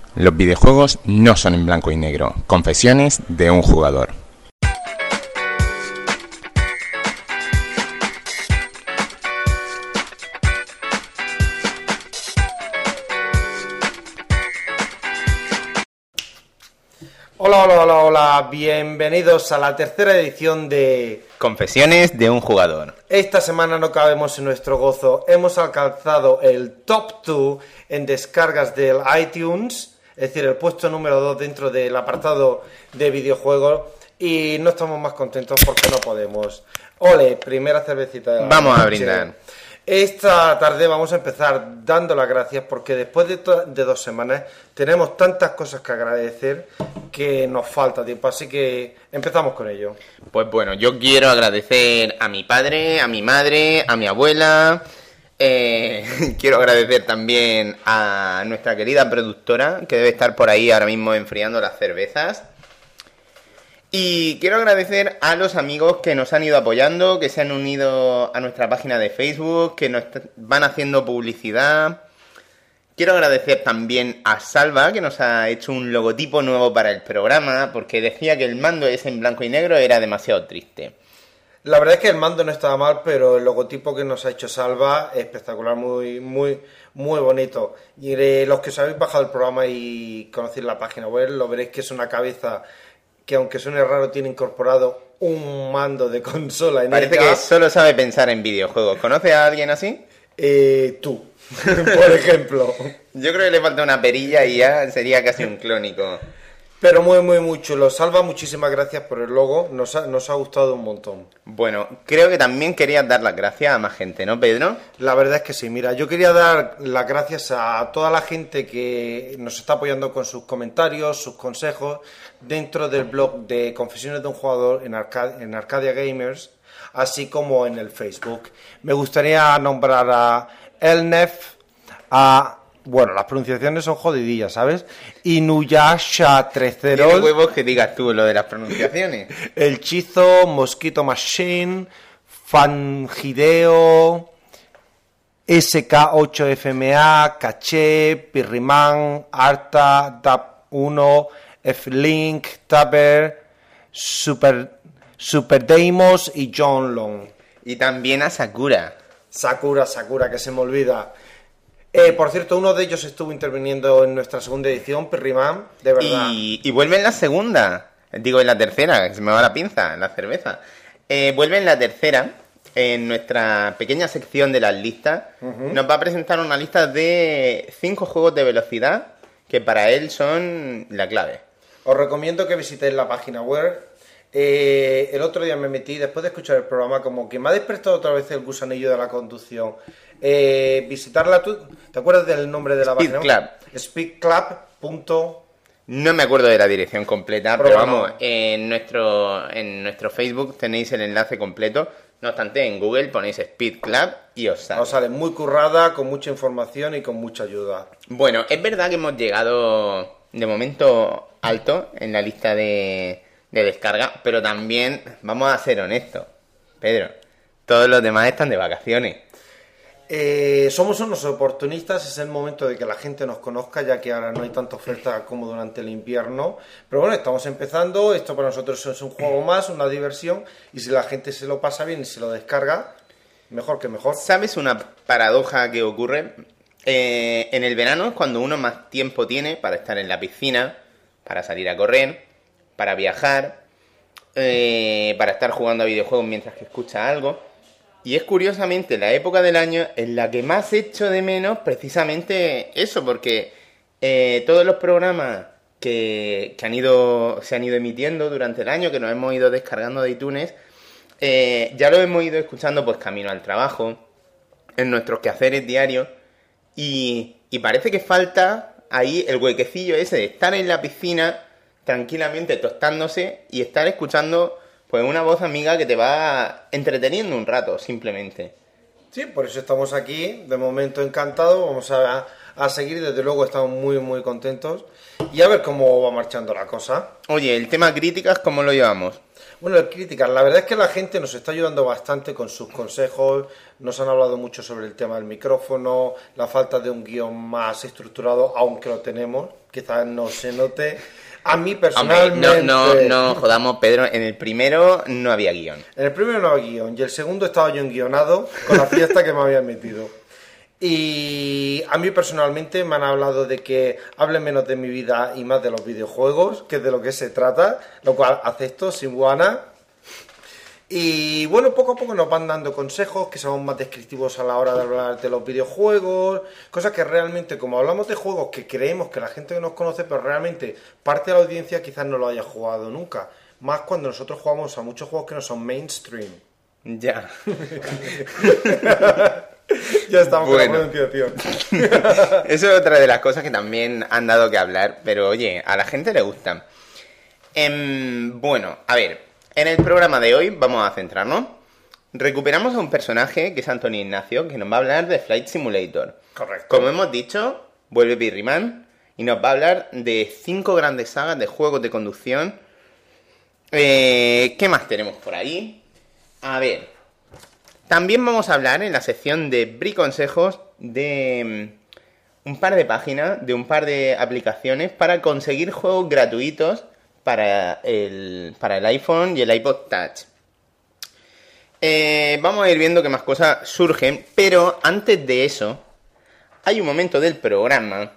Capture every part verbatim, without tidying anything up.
Los videojuegos no son en blanco y negro. Confesiones de un jugador. Hola, hola, hola, hola, bienvenidos a la tercera edición de Confesiones de un jugador. Esta semana no cabemos en nuestro gozo, hemos alcanzado el top dos en descargas del iTunes, es decir, el puesto número dos dentro del apartado de videojuegos y no estamos más contentos porque no podemos. Ole, primera cervecita de la Vamos noche. a brindar. Esta tarde vamos a empezar dando las gracias porque después de, to- de dos semanas tenemos tantas cosas que agradecer que nos falta tiempo, así que empezamos con ello. Pues bueno, yo quiero agradecer a mi padre, a mi madre, a mi abuela. Eh, quiero agradecer también a nuestra querida productora, que debe estar por ahí ahora mismo enfriando las cervezas. Y quiero agradecer a los amigos que nos han ido apoyando, que se han unido a nuestra página de Facebook, que nos t- van haciendo publicidad. Quiero agradecer también a Salva, que nos ha hecho un logotipo nuevo para el programa, porque decía que el mando ese en blanco y negro era demasiado triste. La verdad es que el mando no estaba mal, pero el logotipo que nos ha hecho Salva es espectacular, muy, muy, muy bonito. Y de los que os habéis bajado el programa y conocéis la página web, lo veréis que es una cabeza que, aunque suene raro, tiene incorporado un mando de consola en Parece ella. que solo sabe pensar en videojuegos. ¿Conoce a alguien así? Eh, tú, por ejemplo. Yo creo que le falta una perilla y ya sería casi un clónico. Pero muy, muy, muy chulo. Salva, muchísimas gracias por el logo. Nos ha, nos ha gustado un montón. Bueno, creo que también querías dar las gracias a más gente, ¿no, Pedro? La verdad es que sí. Mira, yo quería dar las gracias a toda la gente que nos está apoyando con sus comentarios, sus consejos, dentro del blog de Confesiones de un Jugador en, Arca- en Arcadia Gamers, así como en el Facebook. Me gustaría nombrar a Elnef, a... Bueno, las pronunciaciones son jodidillas, ¿sabes? Inuyasha Tiene Treceros, huevos que digas tú lo de las pronunciaciones. El Chizo, Mosquito Machine, Fangideo, S K ocho F M A, Caché, Pirrimán, Arta, Dap uno, F-Link, Taber, Super, Super Deimos y John Long. Y también a Sakura. Sakura, Sakura, que se me olvida. Eh, por cierto, uno de ellos estuvo interviniendo en nuestra segunda edición, Pirrimán, de verdad. Y, y vuelve en la segunda. Digo, en la tercera, que se me va la pinza, la cerveza. Eh, vuelve en la tercera, en nuestra pequeña sección de las listas. Uh-huh. Nos va a presentar una lista de cinco juegos de velocidad que para él son la clave. Os recomiendo que visitéis la página web. Eh, el otro día me metí, después de escuchar el programa, como que me ha despertado otra vez el gusanillo de la conducción. Eh, visitarla tú, ¿te acuerdas del nombre de la Speed página? Club. Speedclub. Punto... No me acuerdo de la dirección completa, pero, pero bueno, vamos, en nuestro, en nuestro Facebook tenéis el enlace completo. No obstante, en Google ponéis Speed Club y os sale. Os sale muy currada, con mucha información y con mucha ayuda. Bueno, es verdad que hemos llegado de momento alto en la lista de, de descarga, pero también vamos a ser honestos, Pedro. Todos los demás están de vacaciones. Eh, somos unos oportunistas, es el momento de que la gente nos conozca, ya que ahora no hay tanta oferta como durante el invierno. Pero bueno, estamos empezando, esto para nosotros es un juego más, una diversión, y si la gente se lo pasa bien y se lo descarga, mejor que mejor. ¿Sabes una paradoja que ocurre? Eh, en el verano es cuando uno más tiempo tiene para estar en la piscina, para salir a correr, para viajar, eh, para estar jugando a videojuegos mientras que escucha algo. Y es curiosamente la época del año en la que más echo de menos precisamente eso, porque eh, todos los programas que, que han ido, se han ido emitiendo durante el año, que nos hemos ido descargando de iTunes, eh, ya los hemos ido escuchando pues camino al trabajo, en nuestros quehaceres diarios, y, y parece que falta ahí el huequecillo ese de estar en la piscina tranquilamente tostándose y estar escuchando pues una voz amiga que te va entreteniendo un rato, simplemente. Sí, por eso estamos aquí, de momento encantado. Vamos a, a seguir. Desde luego estamos muy, muy contentos. Y a ver cómo va marchando la cosa. Oye, el tema críticas, ¿cómo lo llevamos? Bueno, el críticas, la verdad es que la gente nos está ayudando bastante con sus consejos. Nos han hablado mucho sobre el tema del micrófono, la falta de un guión más estructurado, aunque lo tenemos. Quizás no se note. A mí personalmente... Hombre, no, no, no jodamos, Pedro. En el primero no había guión. En el primero no había guión. Y el segundo estaba yo enguionado con la fiesta que me había metido. Y a mí personalmente me han hablado de que hable menos de mi vida y más de los videojuegos, que es de lo que se trata, lo cual acepto sin guana. Y bueno, poco a poco nos van dando consejos que son más descriptivos a la hora de hablar de los videojuegos, cosas que realmente, como hablamos de juegos que creemos que la gente que nos conoce, pero realmente parte de la audiencia quizás no lo haya jugado nunca, más cuando nosotros jugamos a muchos juegos que no son mainstream. Ya. Ya estamos bueno. con la pronunciación. Eso es otra de las cosas que también han dado que hablar, pero oye, a la gente le gustan. Em, bueno, a ver, en el programa de hoy vamos a centrarnos. Recuperamos a un personaje que es Antonio Ignacio, que nos va a hablar de Flight Simulator. Correcto. Como hemos dicho, vuelve Birriman y nos va a hablar de cinco grandes sagas de juegos de conducción. Eh, ¿Qué más tenemos por ahí? A ver... También vamos a hablar en la sección de Briconsejos de um, un par de páginas, de un par de aplicaciones para conseguir juegos gratuitos para el, para el iPhone y el iPod Touch. Eh, vamos a ir viendo qué más cosas surgen, pero antes de eso, hay un momento del programa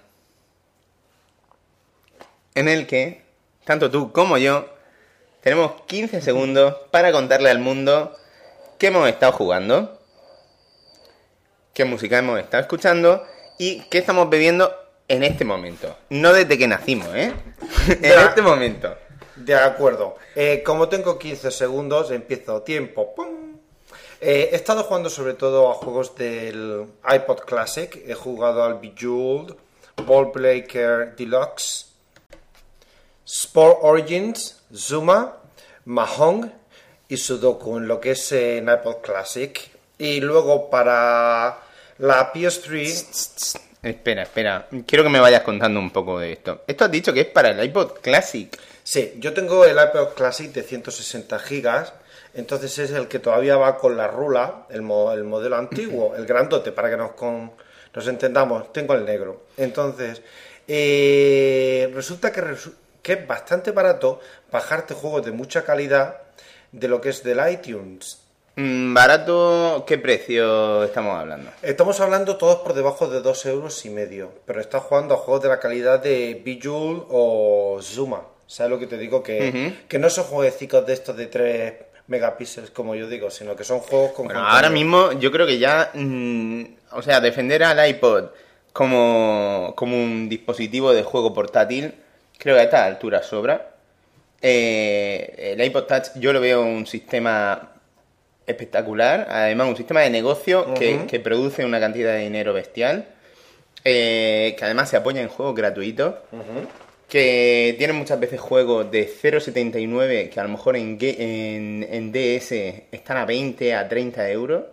en el que, tanto tú como yo, tenemos quince segundos para contarle al mundo qué hemos estado jugando, qué música hemos estado escuchando y qué estamos bebiendo en este momento. No desde que nacimos, ¿eh? En este momento. De acuerdo. Eh, como tengo quince segundos, empiezo tiempo. ¡Pum! Eh, he estado jugando sobre todo a juegos del iPod Classic. He jugado al Bejeweled, Ball Breaker Deluxe, Sport Origins, Zuma, Mahjong y Sudoku en lo que es eh, en iPod Classic. Y luego para la P S tres... Espera, espera. Quiero que me vayas contando un poco de esto. Esto has dicho que es para el iPod Classic. Sí, yo tengo el iPod Classic de ciento sesenta gigas. Entonces es el que todavía va con la rula, el, mo- el modelo antiguo, el grandote, para que nos, con- nos entendamos. Tengo el negro. Entonces, eh, resulta que, resu- que es bastante barato bajarte juegos de mucha calidad de lo que es del iTunes. Mm, ¿Barato? ¿Qué precio estamos hablando? Estamos hablando todos por debajo de dos euros y medio, pero estás jugando a juegos de la calidad de Bejeweled o Zuma. ¿Sabes lo que te digo? Que, Uh-huh. que no son jueguecitos de estos de tres megapíxeles como yo digo, sino que son juegos con... Bueno, contenido. ahora mismo yo creo que ya... mm, o sea, defender al iPod como, como un dispositivo de juego portátil, creo que a esta altura sobra. Eh, el iPod Touch yo lo veo un sistema espectacular, además un sistema de negocio uh-huh. que, que produce una cantidad de dinero bestial, eh, que además se apoya en juegos gratuitos, uh-huh. que tienen muchas veces juegos de cero coma setenta y nueve que a lo mejor en, en, en D S están a veinte, a treinta euros.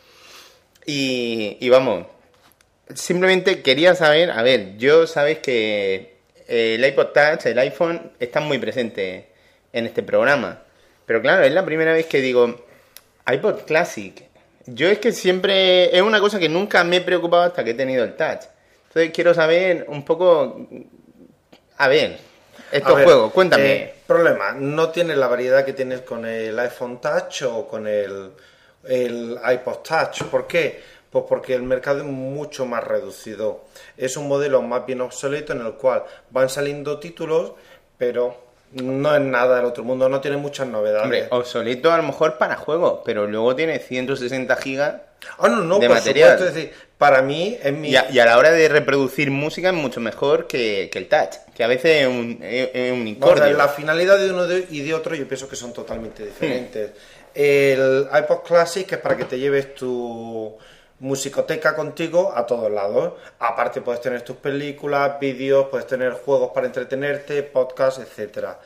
Y, y vamos, simplemente quería saber, a ver, yo sabes que el iPod Touch, el iPhone, están muy presentes en este programa. Pero claro, es la primera vez que digo iPod Classic. Yo es que siempre... Es una cosa que nunca me he preocupado hasta que he tenido el Touch. Entonces quiero saber un poco... A ver, estos A ver, juegos, cuéntame. Eh, problema, no tienes la variedad que tienes con el iPhone Touch o con el, el iPod Touch. ¿Por qué? Pues porque el mercado es mucho más reducido. Es un modelo más bien obsoleto en el cual van saliendo títulos, pero no es nada del otro mundo, no tiene muchas novedades. Hombre, obsoleto a lo mejor para juegos, pero luego tiene ciento sesenta gigas ah, no, no, de por material. supuesto, es decir, para mí es mi... Y a, y a la hora de reproducir música es mucho mejor que, que el Touch, que a veces es un, es, es un incordio. Vamos a ver, la finalidad de uno de- y de otro yo pienso que son totalmente diferentes. Hmm. El iPod Classic es para que te lleves tu musicoteca contigo a todos lados. Aparte puedes tener tus películas, vídeos, puedes tener juegos para entretenerte, podcasts, etcétera.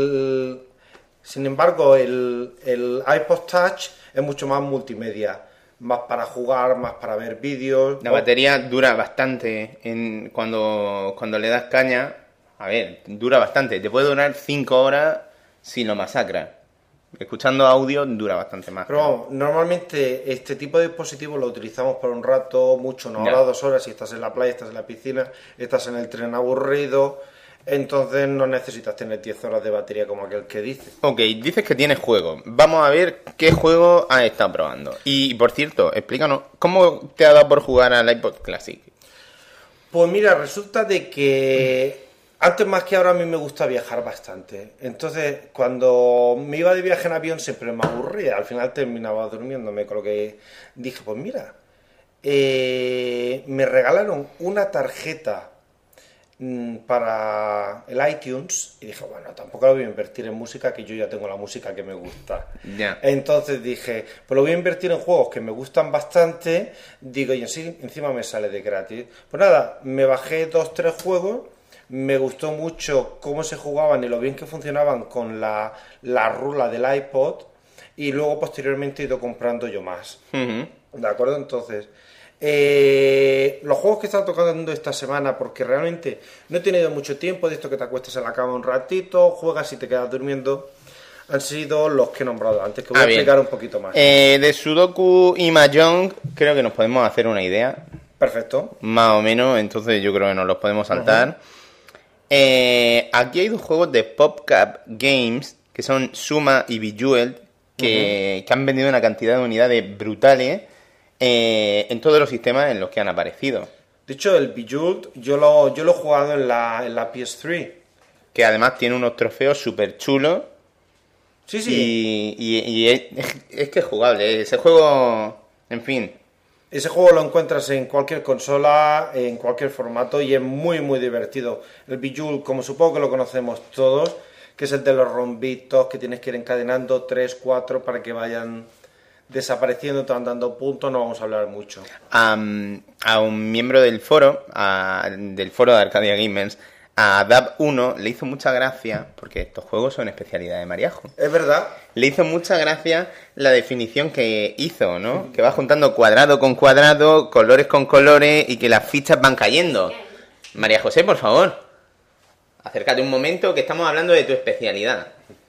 El... Sin embargo, el, el iPod Touch es mucho más multimedia. más para jugar, más para ver vídeos. La batería dura bastante en, cuando, cuando le das caña. A ver, dura bastante. Te puede durar cinco horas si lo masacras. Escuchando audio dura bastante más. Pero vamos, normalmente este tipo de dispositivos lo utilizamos por un rato, mucho, una hora, Ya. dos horas, si estás en la playa, estás en la piscina, estás en el tren aburrido, entonces no necesitas tener diez horas de batería como aquel que dice. Ok, dices que tienes juego. Vamos a ver qué juego has estado probando. Y, por cierto, explícanos, ¿cómo te ha dado por jugar al iPod Classic? Pues mira, resulta de que antes más que ahora a mí me gusta viajar bastante. Entonces, cuando me iba de viaje en avión siempre me aburría. Al final terminaba durmiéndome, con lo que dije, pues mira, eh, me regalaron una tarjeta mm, para el iTunes y dije, bueno, tampoco lo voy a invertir en música, que yo ya tengo la música que me gusta. Ya. Entonces dije, pues lo voy a invertir en juegos que me gustan bastante. Digo, y así encima me sale de gratis. Pues nada, me bajé dos, tres juegos. Me gustó mucho cómo se jugaban y lo bien que funcionaban con la, la rula del iPod. Y luego posteriormente he ido comprando yo más. Ujú. ¿De acuerdo? Entonces, eh, los juegos que he estado tocando esta semana, porque realmente no he tenido mucho tiempo de esto que te acuestas en la cama un ratito, juegas y te quedas durmiendo, han sido los que he nombrado antes, que voy Ah, a bien. explicar un poquito más. Eh, de Sudoku y Mahjong creo que nos podemos hacer una idea, Perfecto. más o menos, entonces yo creo que nos los podemos saltar. Eh, aquí hay dos juegos de PopCap Games, que son Suma y Bejeweled, que, que han vendido una cantidad de unidades brutales eh, en todos los sistemas en los que han aparecido. De hecho, el Bejeweled yo lo, yo lo he jugado en la, en la P S tres. Que además tiene unos trofeos súper chulos. Sí, sí. Y, y- y es, es que es jugable. Ese juego, en fin. Ese juego lo encuentras en cualquier consola, en cualquier formato y es muy muy divertido. El Bejeweled, como supongo que lo conocemos todos, que es el de los rombitos que tienes que ir encadenando tres, cuatro para que vayan desapareciendo, te van dando puntos, no vamos a hablar mucho. A, a un miembro del foro, a- del foro de Arcadia Gamers, a Dab uno, le hizo mucha gracia, porque estos juegos son especialidad de Mariajo. Es verdad, Le hizo mucha gracia la definición que hizo, ¿no? Que va juntando cuadrado con cuadrado, colores con colores y que las fichas van cayendo. María José, por favor, acércate un momento que estamos hablando de tu especialidad.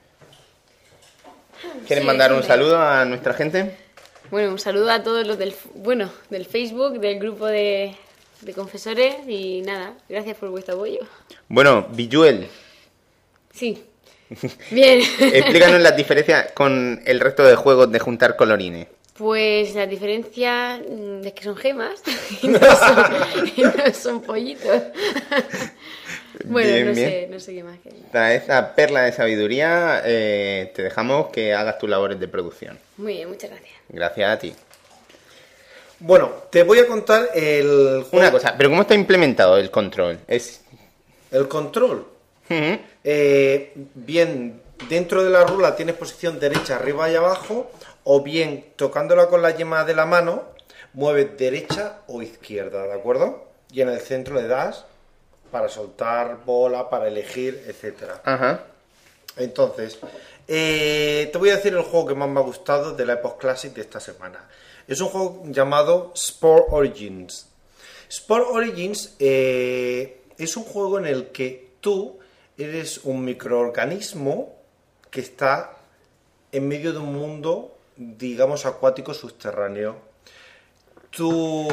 ¿Quieres Sí, mandar un hombre. saludo a nuestra gente? Bueno, un saludo a todos los del, bueno, del Facebook, del grupo de, de confesores y nada, gracias por vuestro apoyo. Bueno, Bejeweled, Sí, bien. explícanos las diferencias con el resto de juegos de juntar colorines. Pues la diferencia mm, es que son gemas y no son, y no son pollitos. Bueno, Bien, no bien. sé, no sé qué más. que- Para esta perla de sabiduría, eh, te dejamos que hagas tus labores de producción. Muy bien, muchas gracias. Gracias a ti. bueno, te voy a contar el juego, Una cosa, ¿pero cómo está implementado el control? Es... el control. Ujú. Eh, bien, dentro de la rula tienes posición derecha, arriba y abajo, o bien tocándola con la yema de la mano, mueves derecha o izquierda, ¿de acuerdo? Y en el centro le das para soltar bola, para elegir, etcétera. Ajá. Entonces, eh, te voy a decir el juego que más me ha gustado de la Epoch Classic de esta semana. Es un juego llamado Sport Origins. Sport Origins eh, es un juego en el que tú eres un microorganismo que está en medio de un mundo, digamos, acuático subterráneo. Tu,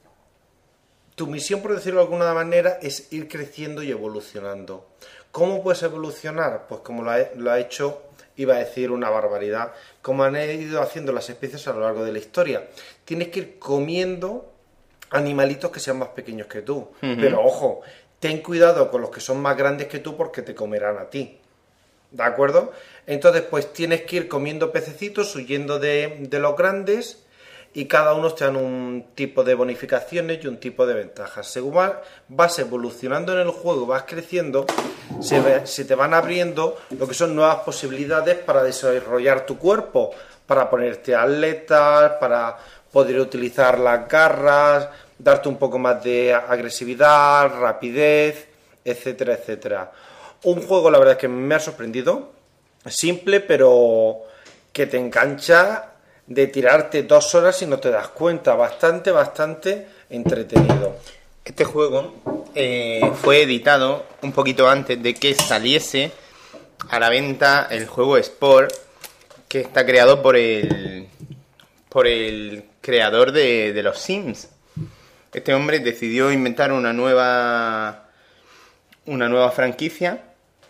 tu misión, por decirlo de alguna manera, es ir creciendo y evolucionando. ¿Cómo puedes evolucionar? Pues como lo ha, lo ha hecho, iba a decir una barbaridad, como han ido haciendo las especies a lo largo de la historia. Tienes que ir comiendo animalitos que sean más pequeños que tú. Ujú. Pero ojo, ten cuidado con los que son más grandes que tú porque te comerán a ti. ¿De acuerdo? Entonces, pues tienes que ir comiendo pececitos, huyendo de, de los grandes, y cada uno te dan un tipo de bonificaciones y un tipo de ventajas. Según va- vas evolucionando en el juego, vas creciendo, se, ve- se te van abriendo lo que son nuevas posibilidades para desarrollar tu cuerpo, para ponerte atletas, para poder utilizar las garras, darte un poco más de agresividad, rapidez, etcétera, etcétera. Un juego, la verdad es que me ha sorprendido, simple, pero que te engancha de tirarte dos horas y no te das cuenta. Bastante, bastante entretenido. Este juego eh, fue editado un poquito antes de que saliese a la venta el juego Sport, que está creado por el por el creador de, de los Sims. Este hombre decidió inventar una nueva una nueva franquicia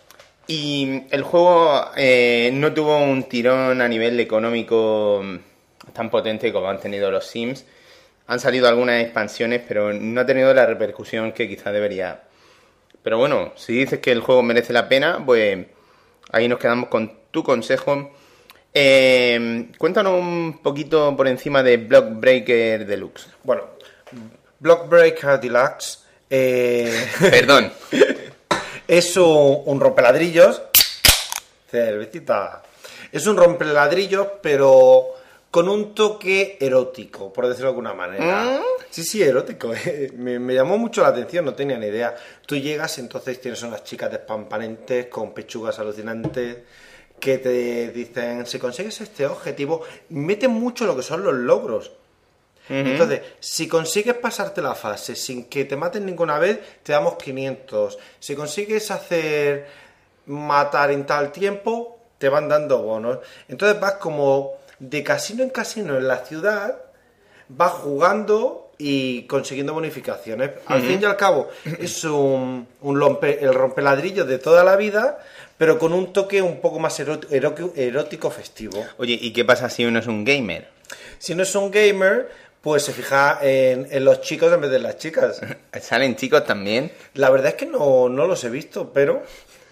y el juego eh, no tuvo un tirón a nivel económico tan potente como han tenido los Sims. Han salido algunas expansiones, pero no ha tenido la repercusión que quizá debería. Pero bueno, si dices que el juego merece la pena, pues ahí nos quedamos con tu consejo. Eh, cuéntanos un poquito por encima de Block Breaker Deluxe. Bueno, Block Breaker Deluxe eh, Perdón. es un, un rompeladrillos. Cervecita. Es un rompeladrillos, pero con un toque erótico, por decirlo de alguna manera. ¿Mm? Sí, sí, erótico. me, me llamó mucho la atención, no tenía ni idea. Tú llegas, entonces tienes unas chicas despampanentes con pechugas alucinantes que te dicen, si consigues este objetivo, meten mucho lo que son los logros. Uh-huh. Entonces, si consigues pasarte la fase sin que te maten ninguna vez, te damos quinientos. Si consigues hacer matar en tal tiempo, te van dando bonos. Entonces vas como de casino en casino en la ciudad, vas jugando y consiguiendo bonificaciones. Al uh-huh. fin y al cabo, es un, un rompe, el rompeladrillo de toda la vida, pero con un toque un poco más erótico, erótico festivo. Oye, ¿y qué pasa si uno es un gamer? Si no es un gamer, pues se fija en, en los chicos en vez de las chicas. ¿Salen chicos también? La verdad es que no, no los he visto, pero...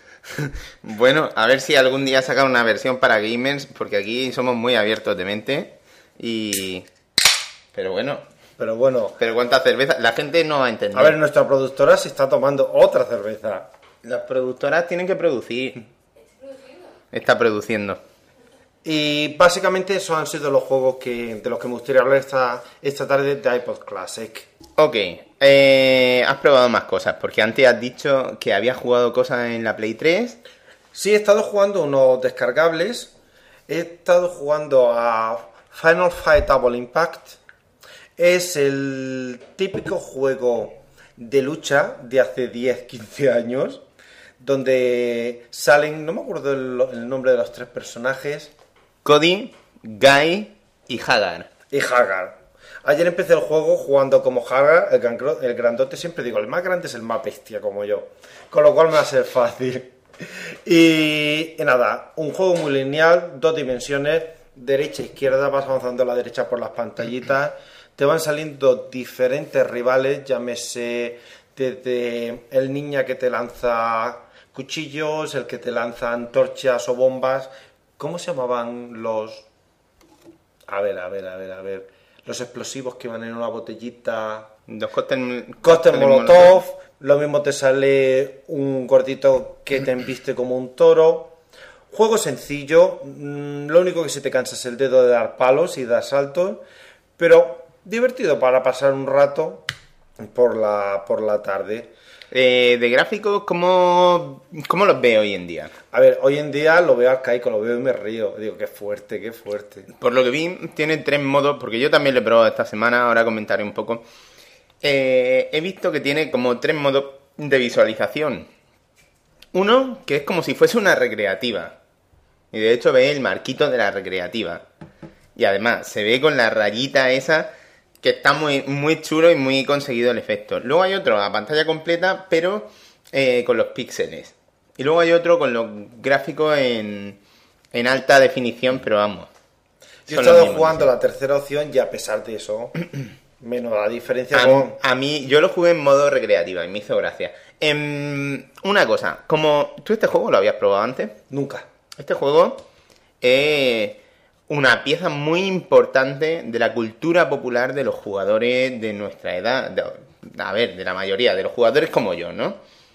Bueno, a ver si algún día sacan una versión para gamers, porque aquí somos muy abiertos de mente y... Pero bueno... Pero bueno... Pero cuánta cerveza, la gente no va a entender. A ver, nuestra productora se está tomando otra cerveza. Las productoras tienen que producir. Está produciendo. Y básicamente esos han sido los juegos que de los que me gustaría hablar esta, esta tarde de iPod Classic. Ok, eh, has probado más cosas, porque antes has dicho que habías jugado cosas en la Play tres. Sí, he estado jugando unos descargables. He estado jugando a Final Fight Double Impact. Es el típico juego de lucha de hace diez, quince años, donde salen, no me acuerdo el, el nombre de los tres personajes. Cody, Guy y Hagar. Y Hagar. Ayer empecé el juego jugando como Hagar, el, gran, el grandote, siempre digo, el más grande es el más bestia como yo, con lo cual me va a ser fácil. Y, y nada, un juego muy lineal, dos dimensiones, derecha e izquierda, vas avanzando a la derecha por las pantallitas, te van saliendo diferentes rivales, llámese desde el ninja que te lanza cuchillos, el que te lanza antorchas o bombas. ¿Cómo se llamaban los...? A ver, a ver, a ver, a ver. Los explosivos que van en una botellita. Los cóctel... Cóctel molotov. Lo mismo te sale un gordito que te embiste como un toro. Juego sencillo. Lo único que se te cansa es el dedo de dar palos y dar saltos. Pero divertido para pasar un rato por la, por la tarde. Eh, de gráficos, ¿cómo, ¿cómo los veo hoy en día? A ver, hoy en día lo veo arcaico, lo veo y me río. Digo, qué fuerte, qué fuerte. Por lo que vi, tiene tres modos, porque yo también lo he probado esta semana, ahora comentaré un poco. Eh, he visto que tiene como tres modos de visualización. Uno, que es como si fuese una recreativa. Y de hecho ve el marquito de la recreativa. Y además, se ve con la rayita esa... que está muy, muy chulo y muy conseguido el efecto. Luego hay otro a pantalla completa, pero eh, con los píxeles. Y luego hay otro con los gráficos en, en alta definición, pero vamos. Yo he estado jugando la tercera opción y a pesar de eso, menos la diferencia a, con... A mí, yo lo jugué en modo recreativa y me hizo gracia. Eh, una cosa, como tú este juego lo habías probado antes. Nunca. Este juego es... una pieza muy importante de la cultura popular de los jugadores de nuestra edad, de, a ver, de la mayoría, de los jugadores como yo, ¿no?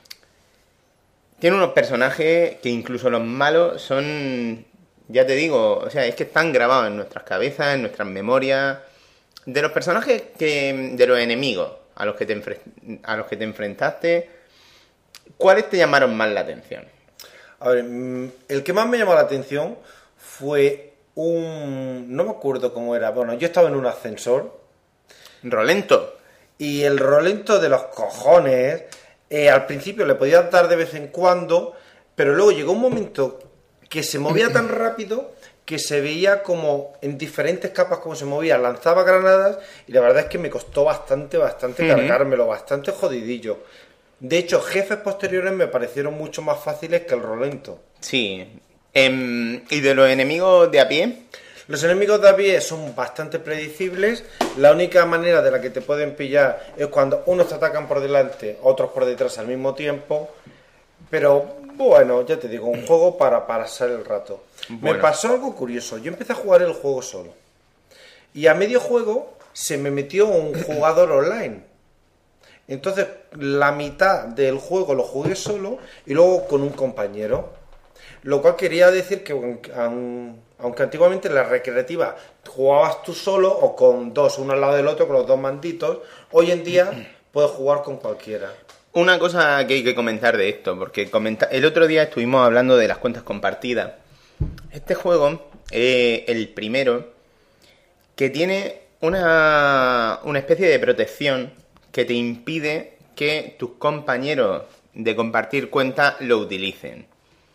Tiene unos personajes que incluso los malos son, ya te digo, o sea, es que están grabados en nuestras cabezas, en nuestras memorias. De los personajes que, de los enemigos a los que te, enfre- a los que te enfrentaste, ¿cuáles te llamaron más la atención? A ver, el que más me llamó la atención fue un... no me acuerdo cómo era. Bueno, yo estaba en un ascensor. Rolento. Y el rolento de los cojones, eh, al principio le podías dar de vez en cuando, pero luego llegó un momento que se movía tan rápido que se veía como en diferentes capas como se movía, lanzaba granadas y la verdad es que me costó bastante, bastante uh-huh. cargármelo, bastante jodidillo. De hecho, jefes posteriores me parecieron mucho más fáciles que el rolento. Sí. Eh, ¿Y de los enemigos de a pie? Los enemigos de a pie son bastante predecibles. La única manera de la que te pueden pillar es cuando unos te atacan por delante, otros por detrás al mismo tiempo. Pero bueno, ya te digo, un juego para pasar el rato. Bueno. Me pasó algo curioso. Yo empecé a jugar el juego solo. Y a medio juego se me metió un jugador online. Entonces, la mitad del juego lo jugué solo y luego con un compañero. Lo cual quería decir que, aunque antiguamente en la recreativa jugabas tú solo o con dos, uno al lado del otro, con los dos manditos, hoy en día puedes jugar con cualquiera. Una cosa que hay que comentar de esto, porque comenta- el otro día estuvimos hablando de las cuentas compartidas. Este juego es el primero que tiene una, una especie de protección que te impide que tus compañeros de compartir cuenta lo utilicen.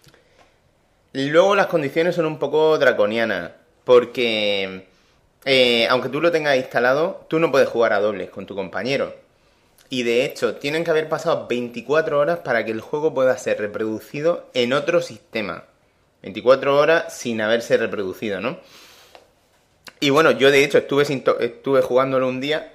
Luego las condiciones son un poco draconianas, porque eh, aunque tú lo tengas instalado, tú no puedes jugar a dobles con tu compañero. Y de hecho, tienen que haber pasado veinticuatro horas para que el juego pueda ser reproducido en otro sistema. veinticuatro horas sin haberse reproducido, ¿no? Y bueno, yo de hecho estuve, sin to- estuve jugándolo un día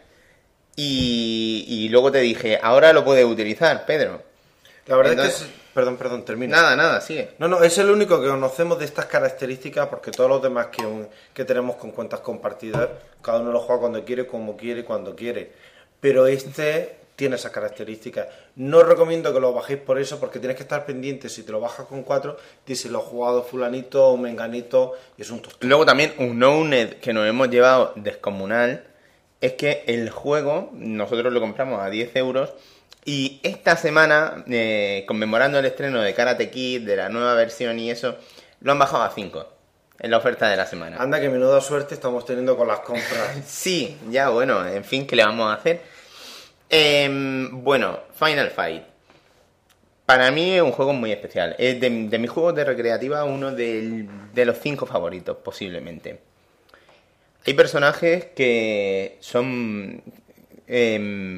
y, y luego te dije, ahora lo puedes utilizar, Pedro. La verdad Entonces, es que... Perdón, perdón, termina. Nada, nada, sigue. No, no, es el único que conocemos de estas características porque todos los demás que, que tenemos con cuentas compartidas, cada uno lo juega cuando quiere, como quiere, cuando quiere. Pero este tiene esas características. No os recomiendo que lo bajéis por eso porque tienes que estar pendiente si te lo bajas con cuatro, dice lo ha jugado fulanito o menganito y es un tostón. Luego también un no-net que nos hemos llevado descomunal es que el juego, nosotros lo compramos a diez euros y esta semana, eh, conmemorando el estreno de Karate Kid, de la nueva versión y eso, lo han bajado a cinco en la oferta de la semana. Anda, que menuda suerte estamos teniendo con las compras. Sí, ya bueno, en fin, ¿qué le vamos a hacer? Eh, bueno, Final Fight. Para mí es un juego muy especial. Es de, de mis juegos de recreativa uno de, de los cinco favoritos, posiblemente. Hay personajes que son... Eh,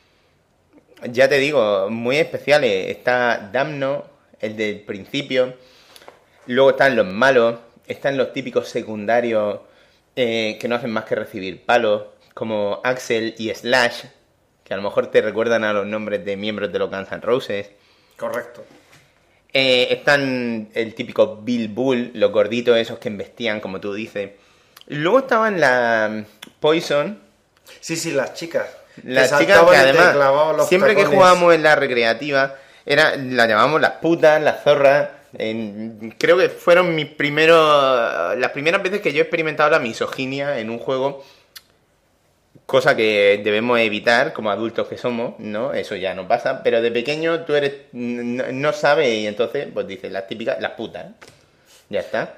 ya te digo, muy especiales. Está Damno, el del principio. Luego están los malos. Están los típicos secundarios eh, que no hacen más que recibir palos, como Axel y Slash, que a lo mejor te recuerdan a los nombres de miembros de los Guns N' Roses. Correcto. Eh, están el típico Bill Bull, los gorditos esos que embestían, como tú dices. Luego estaban la Poison. Sí, sí, las chicas. Las chicas que además, siempre tacones. Que jugábamos en la recreativa, era, las llamábamos las putas, las zorras. En, creo que fueron mis primeros, las primeras veces que yo he experimentado la misoginia en un juego, cosa que debemos evitar como adultos que somos, ¿no? Eso ya no pasa, pero de pequeño tú eres no, no sabes y entonces pues dices las típicas, las putas, ¿eh? Ya está.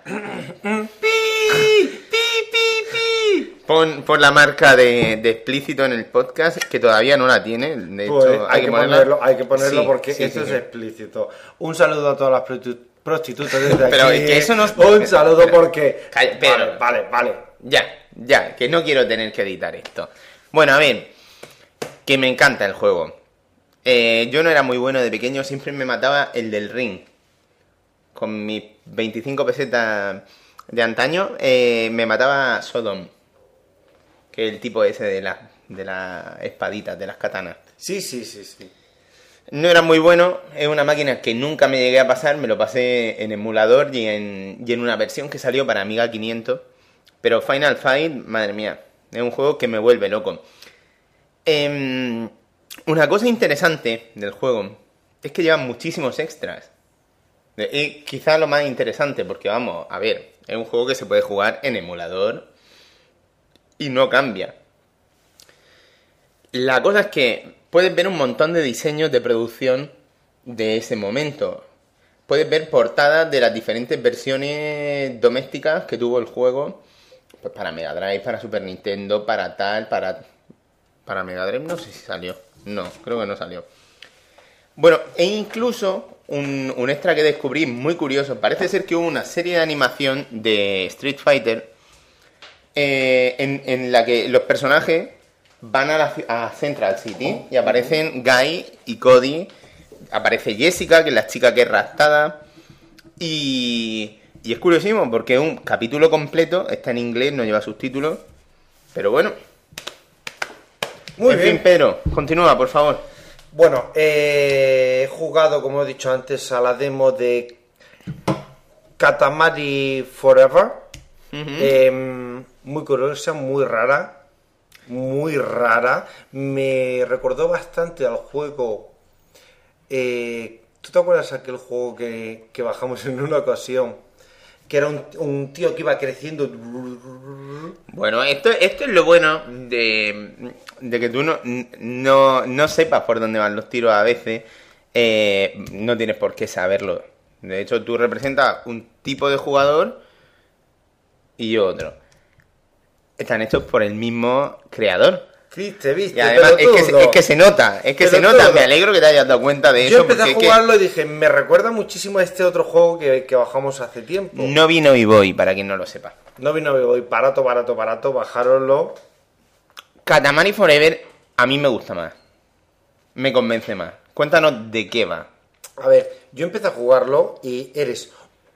¡Pi! ¡Pi, pi, pi! Pon, pon la marca de, de explícito en el podcast, que todavía no la tiene. De hecho, pues hay, hay, que ponerlo, hay que ponerlo sí, porque sí, esto sí, es sí. explícito. Un saludo a todas las prostitutas desde aquí. Pero es que eso no... Un saludo pero, porque... Calla, pero, vale, vale, vale. Ya, ya, que no quiero tener que editar esto. Bueno, a ver, que me encanta el juego. Eh, yo no era muy bueno de pequeño, siempre me mataba el del ring. Con mis veinticinco pesetas de antaño, eh, me mataba Sodom, que es el tipo ese de las de las espaditas, de las katanas. Sí, sí, sí, sí. No era muy bueno, es una máquina que nunca me llegué a pasar, me lo pasé en emulador y en, y en una versión que salió para Amiga quinientos. Pero Final Fight, madre mía, es un juego que me vuelve loco. Eh, una cosa interesante del juego es que lleva muchísimos extras. Y quizá lo más interesante, porque vamos, a ver, es un juego que se puede jugar en emulador y no cambia. La cosa es que puedes ver un montón de diseños de producción de ese momento. puedes ver portadas de las diferentes versiones domésticas que tuvo el juego. Pues para Mega Drive, para Super Nintendo, para tal, para... Para Mega Drive no sé si salió. No, creo que no salió. Bueno, e incluso un, un extra que descubrí muy curioso. Parece ser que hubo una serie de animación de Street Fighter eh, en, en la que los personajes van a, la, a Central City y aparecen Guy y Cody. Aparece Jessica, que es la chica que es raptada. Y, y es curiosísimo porque es un capítulo completo. Está en inglés, no lleva subtítulos. Pero bueno. Muy en bien. fin, Pedro, continúa, por favor. Bueno, eh, he jugado, como he dicho antes, a la demo de Katamari Forever. Uh-huh. Eh, muy curiosa, muy rara. Muy rara. Me recordó bastante al juego. Eh, ¿Tú te acuerdas de aquel juego que, que bajamos en una ocasión? Que era un, un tío que iba creciendo. Bueno, esto, esto es lo bueno de, de que tú no, no, no sepas por dónde van los tiros a veces. Eh, no tienes por qué saberlo. De hecho, tú representas un tipo de jugador y yo otro. Están hechos por el mismo creador. Viste, viste. Y además es que, se, es que se nota, es que pero se nota. Todo. Me alegro que te hayas dado cuenta de yo eso. Yo empecé a jugarlo que... y dije, me recuerda muchísimo a este otro juego que, que bajamos hace tiempo. No vino y voy, para quien no lo sepa. No vino y voy, barato, barato, barato, bajároslo. Katamari Forever a mí me gusta más. Me convence más. Cuéntanos de qué va. A ver, yo empecé a jugarlo y eres...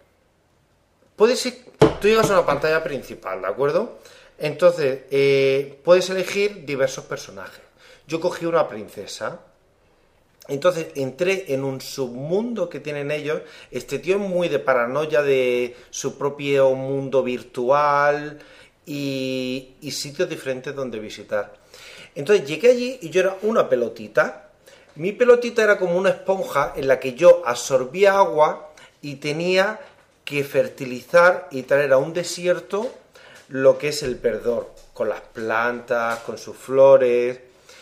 Puedes ser... Tú llegas a una pantalla principal, ¿de acuerdo? Entonces, eh, puedes elegir diversos personajes. Yo cogí una princesa. Entonces, entré en un submundo que tienen ellos. Este tío es muy de paranoia de su propio mundo virtual y, y sitios diferentes donde visitar. Entonces, llegué allí y yo era una pelotita. Mi pelotita era como una esponja en la que yo absorbía agua y tenía que fertilizar y traer a un desierto lo que es el verdor, con las plantas, con sus flores.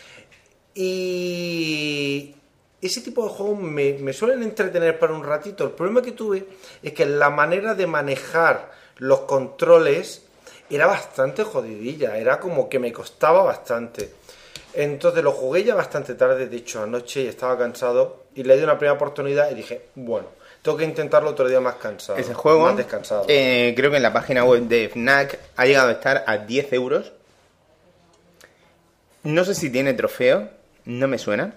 Y ese tipo de juegos me, me suelen entretener para un ratito. El problema que tuve es que la manera de manejar los controles era bastante jodidilla, era como que me costaba bastante. Entonces lo jugué ya bastante tarde, de hecho anoche, y estaba cansado y le di una primera oportunidad y dije, bueno, tengo que intentarlo otro día más cansado. Ese juego, más descansado. Eh, creo que en la página web de Fnac ha llegado a estar a diez euros. No sé si tiene trofeo, no me suena.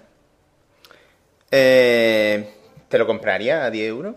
Eh, ¿Te lo compraría a diez euros?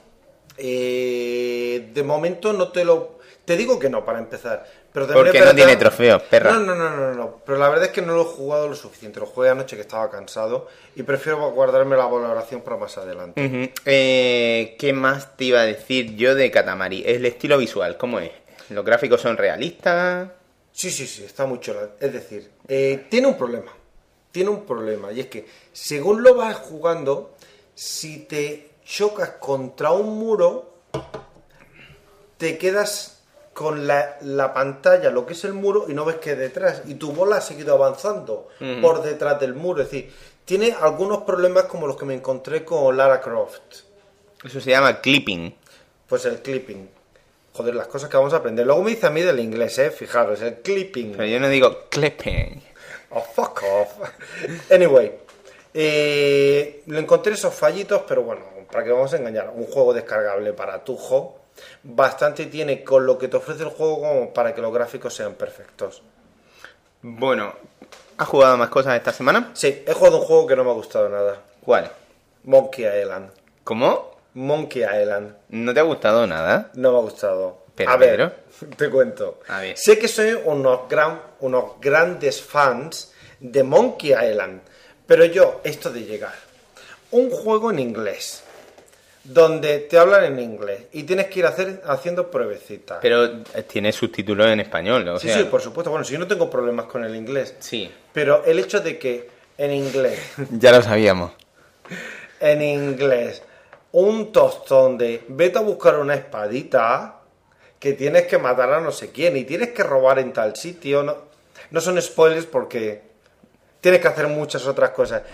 Eh, de momento no te lo... Te digo que no, para empezar. Pero porque no tiene trofeos, perra. No, no, no, no, no. Pero la verdad es que no lo he jugado lo suficiente. Lo jugué anoche que estaba cansado y prefiero guardarme la valoración para más adelante. Uh-huh. Eh, ¿Qué más te iba a decir yo de Katamari? El estilo visual, ¿cómo es? ¿Los gráficos son realistas? Sí, sí, sí, está muy chulo. Es decir, eh, tiene un problema. Tiene un problema. Y es que según lo vas jugando, si te chocas contra un muro, te quedas con la, la pantalla, lo que es el muro, y no ves que detrás, y tu bola ha seguido avanzando uh-huh. por detrás del muro. Es decir, tiene algunos problemas como los que me encontré con Lara Croft. Eso se llama clipping. Pues el clipping. Joder, las cosas que vamos a aprender. Luego me dice a mí del inglés, eh, fijaros, el clipping. Pero yo no digo clipping. Oh, fuck off. Anyway, eh, le encontré esos fallitos, pero bueno, para que vamos a engañar, un juego descargable para Tujo. Bastante tiene con lo que te ofrece el juego como para que los gráficos sean perfectos. Bueno, ¿has jugado más cosas esta semana? Sí, he jugado un juego que no me ha gustado nada. ¿Cuál? Monkey Island. ¿Cómo? Monkey Island. ¿No te ha gustado nada? No me ha gustado. Pero, a ver, Pedro. te cuento. A ver. Sé que soy unos, gran, unos grandes fans de Monkey Island, pero yo, esto de llegar, un juego en inglés, donde te hablan en inglés y tienes que ir a hacer, haciendo pruebecitas. Pero tiene subtítulos en español, o sí, sea... Sí, por supuesto. Bueno, si yo no tengo problemas con el inglés. Sí. Pero el hecho de que en inglés... Ya lo sabíamos. En inglés, un tostón de vete a buscar una espadita que tienes que matar a no sé quién y tienes que robar en tal sitio. No, no son spoilers porque tienes que hacer muchas otras cosas.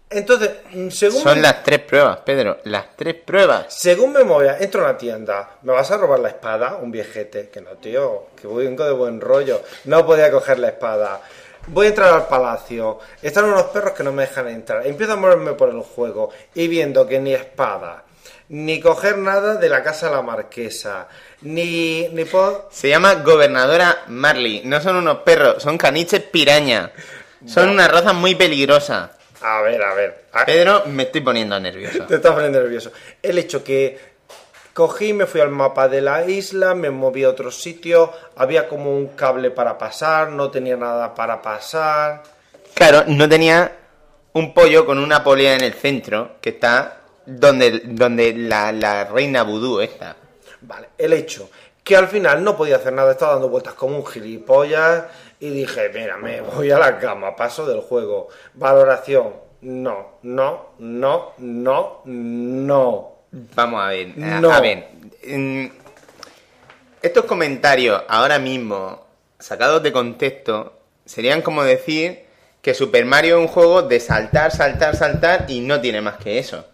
Entonces, según Son me, las tres pruebas, Pedro, las tres pruebas. según me movía, entro a una tienda, ¿me vas a robar la espada? Un viejete, que no, tío, que vengo de buen rollo, no podía coger la espada. Voy a entrar al palacio, están unos perros que no me dejan entrar, empiezo a moverme por el juego y viendo que ni espada, ni coger nada de la casa de la marquesa, ni, ni puedo... Se llama Gobernadora Marley. No son unos perros, son caniches piraña. Son Va. una raza muy peligrosa. A ver, a ver. a- Pedro, me estoy poniendo nervioso. Te estás poniendo nervioso. El hecho que cogí, me fui al mapa de la isla, me moví a otro sitio, había como un cable para pasar, no tenía nada para pasar. Claro, no tenía un pollo con una polea en el centro, que está donde, donde la, la reina vudú está. Vale, el hecho que al final no podía hacer nada, estaba dando vueltas como un gilipollas y dije, mira, me voy a la cama, paso del juego. Valoración, no, no, no, no, no. Vamos a ver, a, No. a ver. mm, Estos comentarios ahora mismo, sacados de contexto, serían como decir que Super Mario es un juego de saltar, saltar, saltar y no tiene más que eso.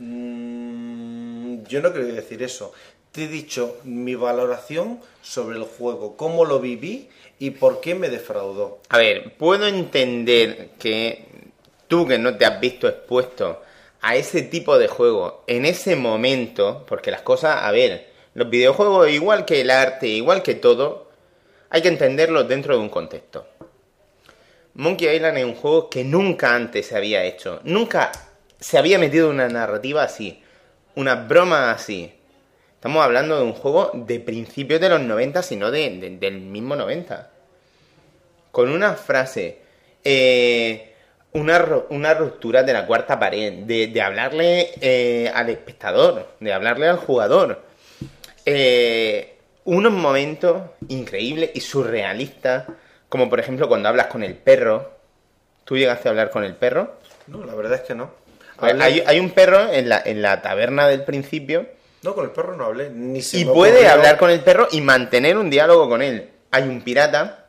Mm, yo no quería decir eso. Te he dicho mi valoración sobre el juego, cómo lo viví y por qué me defraudó. A ver, puedo entender que tú que no te has visto expuesto a ese tipo de juego en ese momento, porque las cosas, a ver, los videojuegos, igual que el arte, igual que todo, hay que entenderlos dentro de un contexto. Monkey Island es un juego que nunca antes se había hecho, nunca se había metido una narrativa así, una broma así. Estamos hablando de un juego de principios de los noventa, sino de, de- del mismo noventa. Con una frase, eh, una, ro- una ruptura de la cuarta pared, de, de hablarle eh, al espectador, de hablarle al jugador. Eh, unos momentos increíbles y surrealistas, como por ejemplo cuando hablas con el perro. ¿Tú llegaste a hablar con el perro? No, la verdad es que no. Pues Hablé- hay, hay un perro en la, en la taberna del principio No, con el perro no hablé, ni se y me puede ocurrió. hablar con el perro y mantener un diálogo con él. Hay un pirata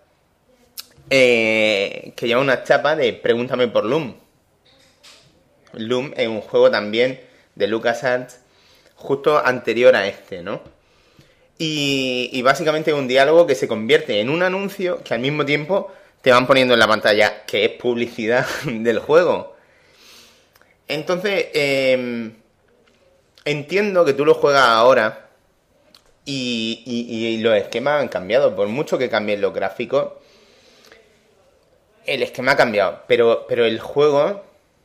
eh, que lleva una chapa de Pregúntame por Loom. Loom es un juego también de LucasArts justo anterior a este, ¿no? Y, y básicamente es un diálogo que se convierte en un anuncio que al mismo tiempo te van poniendo en la pantalla, que es publicidad del juego. Entonces, eh, entiendo que tú lo juegas ahora y, y- y los esquemas han cambiado. Por mucho que cambien los gráficos, el esquema ha cambiado. Pero, pero el juego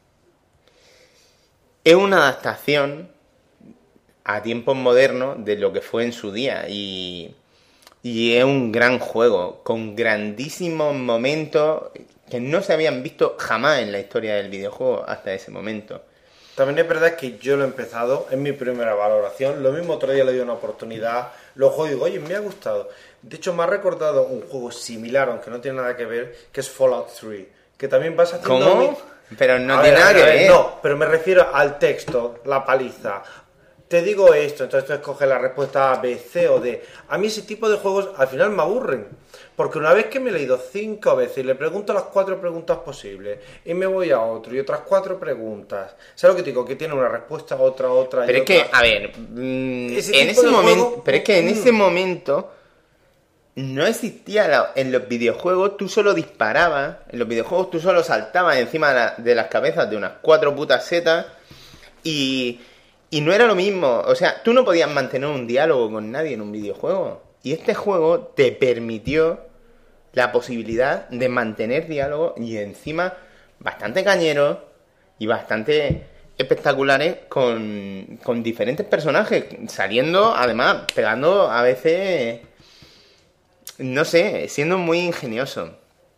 es una adaptación a tiempos modernos de lo que fue en su día. Y, y es un gran juego, con grandísimos momentos que no se habían visto jamás en la historia del videojuego hasta ese momento. También es verdad que yo lo he empezado, es mi primera valoración. Lo mismo otro día le di una oportunidad, lo juego y digo, oye, me ha gustado. De hecho, me ha recordado un juego similar, aunque no tiene nada que ver, que es Fallout tres. Que también vas haciendo... ¿Cómo? mi- Pero no A tiene ver, a nada ver, que a ver, ver. No, pero me refiero al texto, la paliza. Te digo esto, entonces tú escoges la respuesta A, B, C o D. A mí ese tipo de juegos al final me aburren. Porque una vez que me he leído cinco veces y le pregunto las cuatro preguntas posibles y me voy a otro y otras cuatro preguntas, ¿sabes lo que te digo? Que tiene una respuesta, otra, otra y Pero es otra. que, a ver, mm, Ese en tipo ese de momento, juego- pero es que en Mm. ese momento no existía la- en los videojuegos, tú solo disparabas, en los videojuegos tú solo saltabas encima de, la- de las cabezas de unas cuatro putas setas y, y no era lo mismo, o sea, tú no podías mantener un diálogo con nadie en un videojuego y este juego te permitió la posibilidad de mantener diálogo y encima bastante cañeros y bastante espectaculares con, con diferentes personajes, saliendo, además, pegando a veces, no sé, siendo muy ingenioso.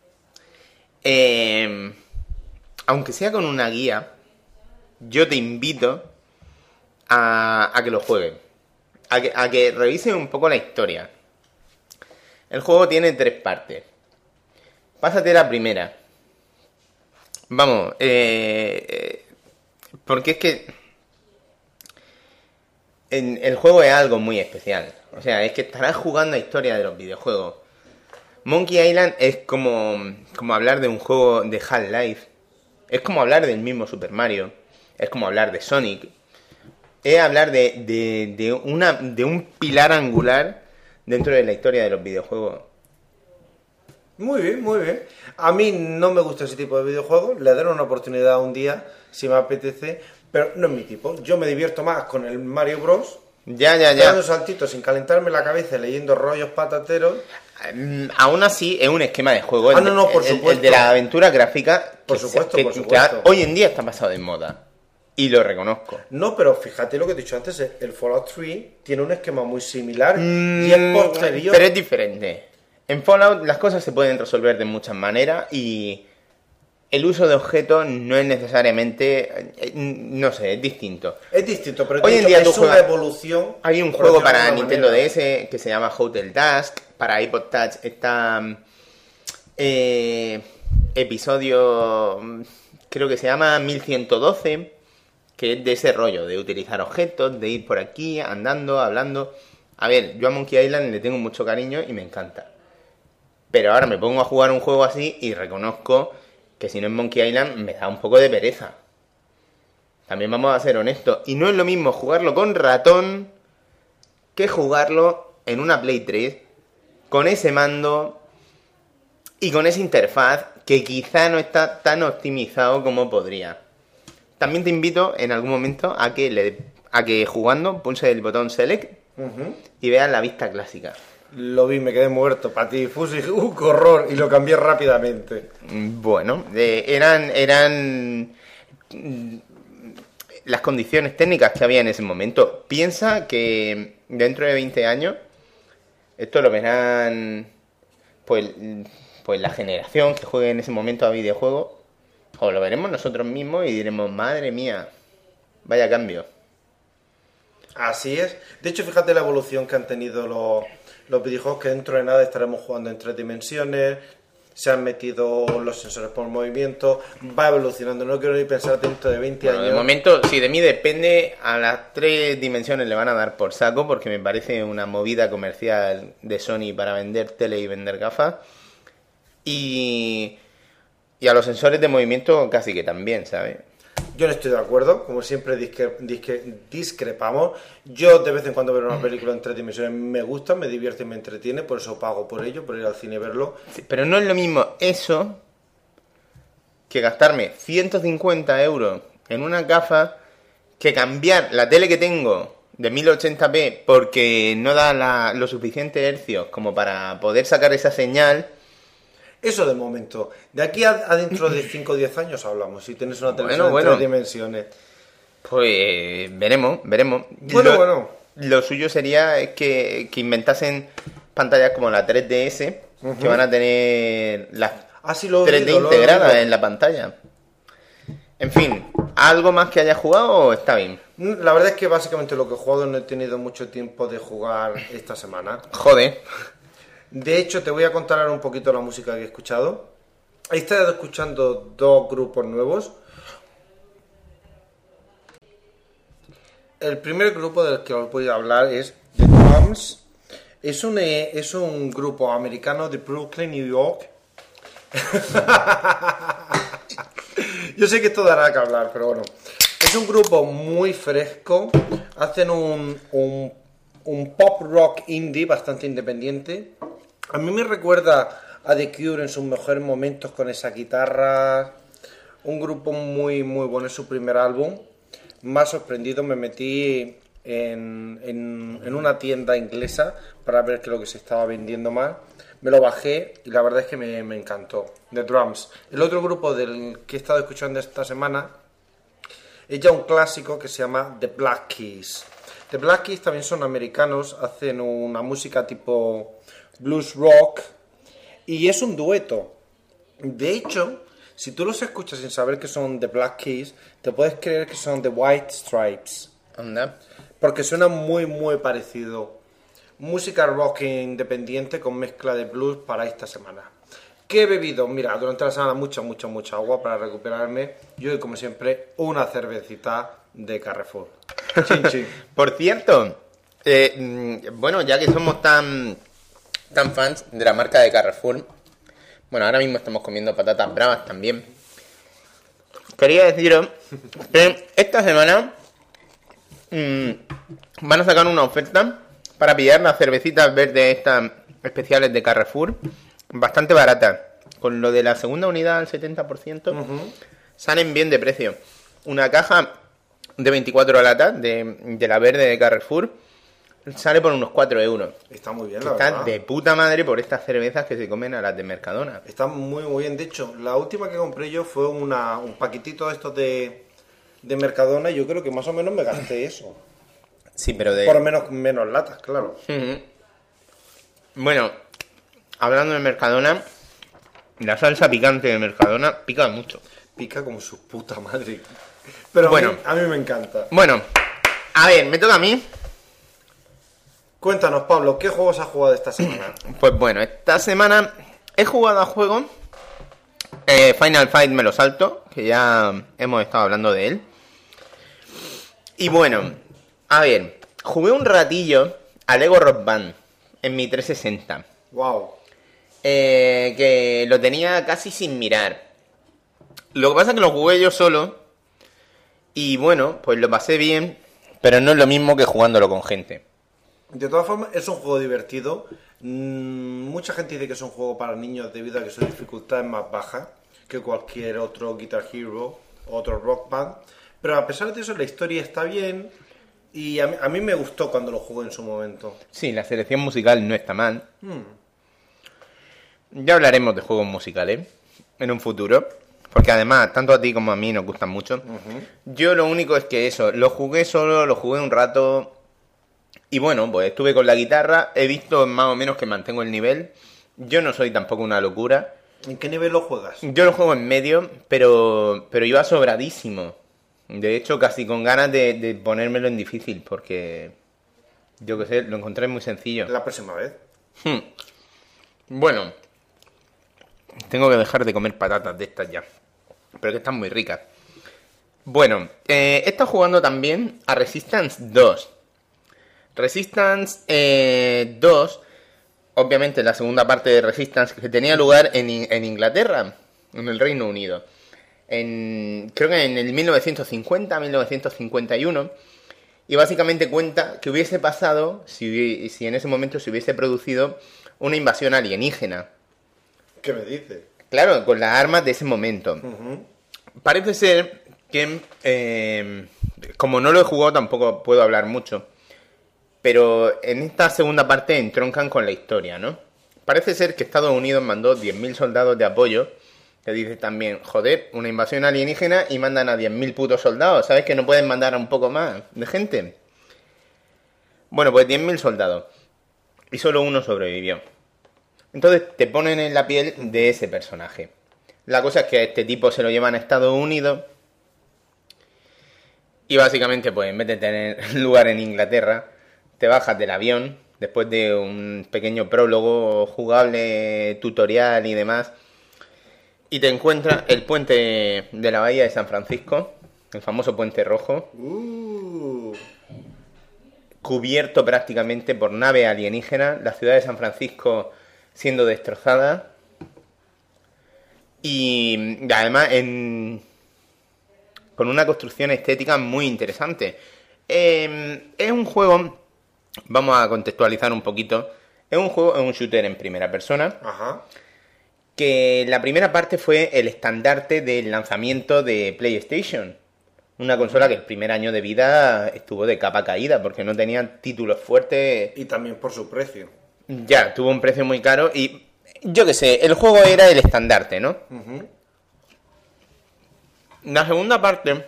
Eh, aunque sea con una guía, yo te invito a, a que lo juegues, a que, a que revises un poco la historia. El juego tiene tres partes. Pásate la primera. Vamos, eh, eh, porque es que en- el juego es algo muy especial. O sea, es que estarás jugando a historia de los videojuegos. Monkey Island es como, como hablar de un juego de Half-Life. Es como hablar del mismo Super Mario. Es como hablar de Sonic. Es hablar de, de, de, una, de un pilar angular dentro de la historia de los videojuegos. Muy bien, muy bien. A mí no me gusta ese tipo de videojuegos. Le daré una oportunidad un día, si me apetece, pero no es mi tipo. Yo me divierto más con el Mario Bros. Ya, ya, ya. Dando saltitos sin calentarme la cabeza, leyendo rollos patateros. Mm, Aún así, es un esquema de juego. Ah, el, no, no, por el- el supuesto. de la aventura gráfica. Por que se- supuesto, que- por que supuesto. hoy en día está pasado de moda. Y lo reconozco. No, pero fíjate lo que te he dicho antes, el Fallout tres tiene un esquema muy similar Mm, y es posterior. Pero es diferente. En Fallout las cosas se pueden resolver de muchas maneras y el uso de objetos no es necesariamente, eh, no sé, es distinto. Es distinto, pero Hoy te he en dicho, día tú es una juegas- evolución. Hay un por juego decirlo de para alguna Nintendo manera. D S que se llama Hotel Dusk. Para iPod Touch está eh, episodio, mm, creo que se llama mil ciento doce, que es de ese rollo, de utilizar objetos, de ir por aquí, andando, hablando. A ver, yo a Monkey Island le tengo mucho cariño y me encanta. Pero ahora me pongo a jugar un juego así y reconozco que si no es Monkey Island me da un poco de pereza. También vamos a ser honestos. Y no es lo mismo jugarlo con ratón que jugarlo en una Play tres con ese mando y con esa interfaz que quizá no está tan optimizado como podría. También te invito en algún momento a que, le, a que jugando pulse el botón Select Ujú. y veas la vista clásica. Lo vi, me quedé muerto, patidifuso y dije, ¡uh, qué horror! Y lo cambié rápidamente. Bueno, eh, eran, eran mm, las condiciones técnicas que había en ese momento. Piensa que dentro de veinte años esto lo verán pues, pues la generación que juegue en ese momento a videojuegos, o lo veremos nosotros mismos y diremos, madre mía, vaya cambio. Así es. De hecho, fíjate la evolución que han tenido los, los videojuegos, que dentro de nada estaremos jugando en tres dimensiones, se han metido los sensores por movimiento, va evolucionando. No quiero ni pensar dentro de veinte Bueno, de años. momento, si de mí depende, a las tres dimensiones le van a dar por saco porque me parece una movida comercial de Sony para vender tele y vender gafas. Y, y a los sensores de movimiento casi que también, ¿sabes? Yo no estoy de acuerdo, como siempre disque- disque- discrepamos. Yo de vez en cuando ver una película en tres dimensiones me gusta, me divierte y me entretiene, por eso pago por ello, por ir al cine y verlo. Sí, pero no es lo mismo eso que gastarme ciento cincuenta euros en una gafa que cambiar la tele que tengo de mil ochenta p porque no da la, lo suficiente hercios como para poder sacar esa señal. Eso de momento. De aquí a, a dentro de cinco o diez años hablamos, si tienes una Bueno, televisión en bueno. tres dimensiones. Pues veremos, veremos. Bueno, lo, bueno. Lo suyo sería que, que inventasen pantallas como la tres D S, Ujú. que van a tener las Ah, sí, lo he tres D oído, lo he integradas oído. en la pantalla. En fin, ¿algo más que haya jugado o está bien? La verdad es que básicamente lo que he jugado no he tenido mucho tiempo de jugar esta semana. Joder. De hecho, te voy a contar ahora un poquito la música que he escuchado. He estado escuchando dos grupos nuevos. El primer grupo del que os voy a hablar es The Drums. Es un, eh, es un grupo americano de Brooklyn, New York. Yo sé que esto dará que hablar, pero bueno. Es un grupo muy fresco. Hacen un, un, un pop rock indie bastante independiente. A mí me recuerda a The Cure en sus mejores momentos con esa guitarra. Un grupo muy, muy bueno, es su primer álbum. Más sorprendido, me metí en, en, en una tienda inglesa para ver qué es lo que se estaba vendiendo más. Me lo bajé y la verdad es que me, me encantó. The Drums. El otro grupo del que he estado escuchando esta semana es ya un clásico que se llama The Black Keys. The Black Keys también son americanos, hacen una música tipo blues rock y es un dueto. De hecho, si tú los escuchas sin saber que son The Black Keys, te puedes creer que son The White Stripes, Anda. porque suena muy muy parecido. Música rock independiente con mezcla de blues para esta semana. ¿Qué he bebido? Mira, durante la semana mucha, mucha, mucha agua para recuperarme. Yo, como siempre, una cervecita de Carrefour. Chin, chin. Por cierto, eh, mm, bueno, ya que somos tan, tan fans de la marca de Carrefour, bueno, ahora mismo estamos comiendo patatas bravas también. quería deciros que esta semana mmm, van a sacar una oferta para pillar las cervecitas verdes estas especiales de Carrefour, bastante baratas. Con lo de la segunda unidad al setenta por ciento, uh-huh. Salen bien de precio. Una caja de veinticuatro latas de, de la verde de Carrefour sale por unos cuatro euros. Está muy bien, la Está verdad. de puta madre por estas cervezas que se comen a las de Mercadona. Está muy, muy bien. De hecho, la última que compré yo fue una, un paquetito de estos de, de Mercadona y yo creo que más o menos me gasté eso. Sí, pero de... Por lo menos menos latas, claro. Uh-huh. Bueno, hablando de Mercadona, la salsa picante de Mercadona pica mucho. Pica como su puta madre. Pero bueno, a mí, a mí me encanta. Bueno, a ver, me toca a mí. Cuéntanos, Pablo, ¿qué juegos has jugado esta semana? Pues bueno, esta semana he jugado a juego eh, Final Fight me lo salto, que ya hemos estado hablando de él. Y bueno, a ver, jugué un ratillo a Lego Rock Band en mi trescientos sesenta. Wow. Eh, que lo tenía casi sin mirar. Lo que pasa es que lo jugué yo solo. Y bueno, pues lo pasé bien, pero no es lo mismo que jugándolo con gente. De todas formas, es un juego divertido. Mm, mucha gente dice que es un juego para niños debido a que su dificultad es más baja que cualquier otro Guitar Hero o otro Rock Band. Pero a pesar de eso, la historia está bien y a mí, a mí me gustó cuando lo jugué en su momento. Sí, la selección musical no está mal. Hmm. Ya hablaremos de juegos musicales en un futuro, porque además, tanto a ti como a mí nos gustan mucho. Uh-huh. Yo lo único es que eso, lo jugué solo, lo jugué un rato... Y bueno, pues estuve con la guitarra, he visto más o menos que mantengo el nivel. Yo no soy tampoco una locura. ¿En qué nivel lo juegas? Yo lo juego en medio, pero pero iba sobradísimo. De hecho, casi con ganas de, de ponérmelo en difícil, porque yo qué sé, lo encontré muy sencillo. La próxima vez. Hmm. Bueno, tengo que dejar de comer patatas de estas ya, pero que están muy ricas. Bueno, eh, he estado jugando también a Resistance dos. Resistance eh, dos, obviamente la segunda parte de Resistance, que tenía lugar en, en Inglaterra, en el Reino Unido, en, creo que en el mil novecientos cincuenta, mil novecientos cincuenta y uno, y básicamente cuenta que hubiese pasado si, si en ese momento se hubiese producido una invasión alienígena. ¿Qué me dices? Claro, con las armas de ese momento. Uh-huh. Parece ser que, eh, como no lo he jugado tampoco puedo hablar mucho, pero en esta segunda parte entroncan con la historia, ¿no? Parece ser que Estados Unidos mandó diez mil soldados de apoyo, que dice también, joder, una invasión alienígena y mandan a diez mil putos soldados, ¿sabes que no pueden mandar a un poco más de gente? Bueno, pues diez mil soldados, y solo uno sobrevivió. Entonces te ponen en la piel de ese personaje. La cosa es que a este tipo se lo llevan a Estados Unidos, y básicamente, pues en vez de tener lugar en Inglaterra, te bajas del avión, después de un pequeño prólogo jugable, tutorial y demás, y te encuentras el puente de la bahía de San Francisco, el famoso puente rojo, uh. cubierto prácticamente por nave alienígena, la ciudad de San Francisco siendo destrozada, y además en... con una construcción estética muy interesante. Eh, es un juego... Vamos a contextualizar un poquito. Es un juego, es un shooter en primera persona. Ajá. Que la primera parte fue el estandarte del lanzamiento de PlayStation. Una consola que el primer año de vida estuvo de capa caída porque no tenía títulos fuertes. Y también por su precio. Ya, tuvo un precio muy caro y yo qué sé, el juego era el estandarte, ¿no? Uh-huh. La segunda parte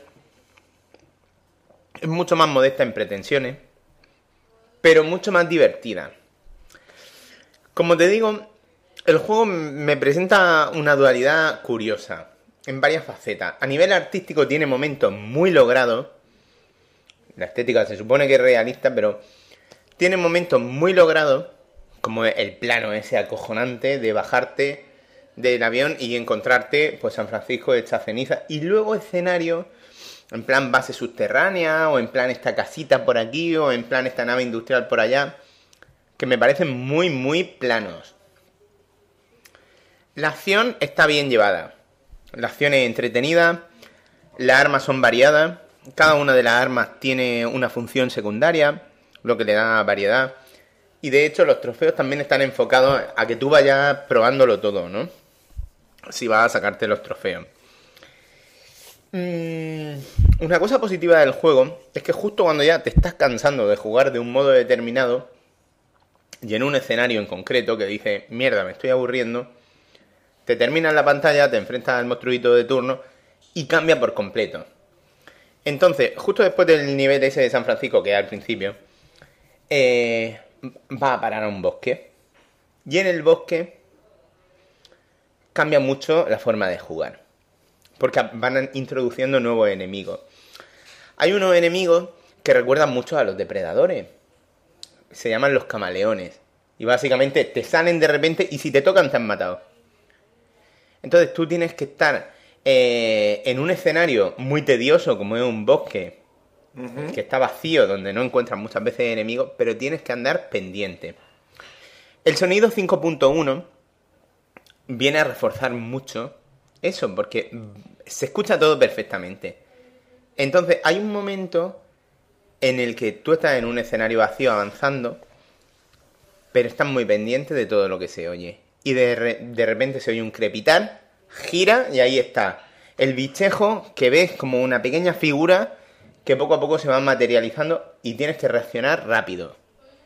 es mucho más modesta en pretensiones, pero mucho más divertida. Como te digo, el juego me presenta una dualidad curiosa, en varias facetas. A nivel artístico tiene momentos muy logrados. La estética se supone que es realista, pero tiene momentos muy logrados, como el plano ese acojonante de bajarte del avión y encontrarte pues San Francisco hecha ceniza. Y luego escenario en plan base subterránea, o en plan esta casita por aquí, o en plan esta nave industrial por allá, que me parecen muy, muy planos. La acción está bien llevada. La acción es entretenida. Las armas son variadas. Cada una de las armas tiene una función secundaria, lo que le da variedad. Y de hecho los trofeos también están enfocados a que tú vayas probándolo todo, ¿no? Si vas a sacarte los trofeos. Mm, una cosa positiva del juego es que justo cuando ya te estás cansando de jugar de un modo determinado y en un escenario en concreto que dices, mierda, me estoy aburriendo, te terminas la pantalla, te enfrentas al monstruito de turno y cambia por completo. Entonces, justo después del nivel ese de San Francisco, que es al principio, eh, va a parar a un bosque. Y en el bosque cambia mucho la forma de jugar. Porque van introduciendo nuevos enemigos. Hay unos enemigos que recuerdan mucho a los depredadores. Se llaman los camaleones. Y básicamente te salen de repente y si te tocan te han matado. Entonces tú tienes que estar eh, en un escenario muy tedioso como es un bosque. Uh-huh. Que está vacío, donde no encuentras muchas veces enemigos. Pero tienes que andar pendiente. El sonido cinco punto uno viene a reforzar mucho eso, porque se escucha todo perfectamente. Entonces hay un momento en el que tú estás en un escenario vacío avanzando, pero estás muy pendiente de todo lo que se oye. Y de, re- de repente se oye un crepitar, gira y ahí está el bichejo que ves como una pequeña figura que poco a poco se va materializando y tienes que reaccionar rápido.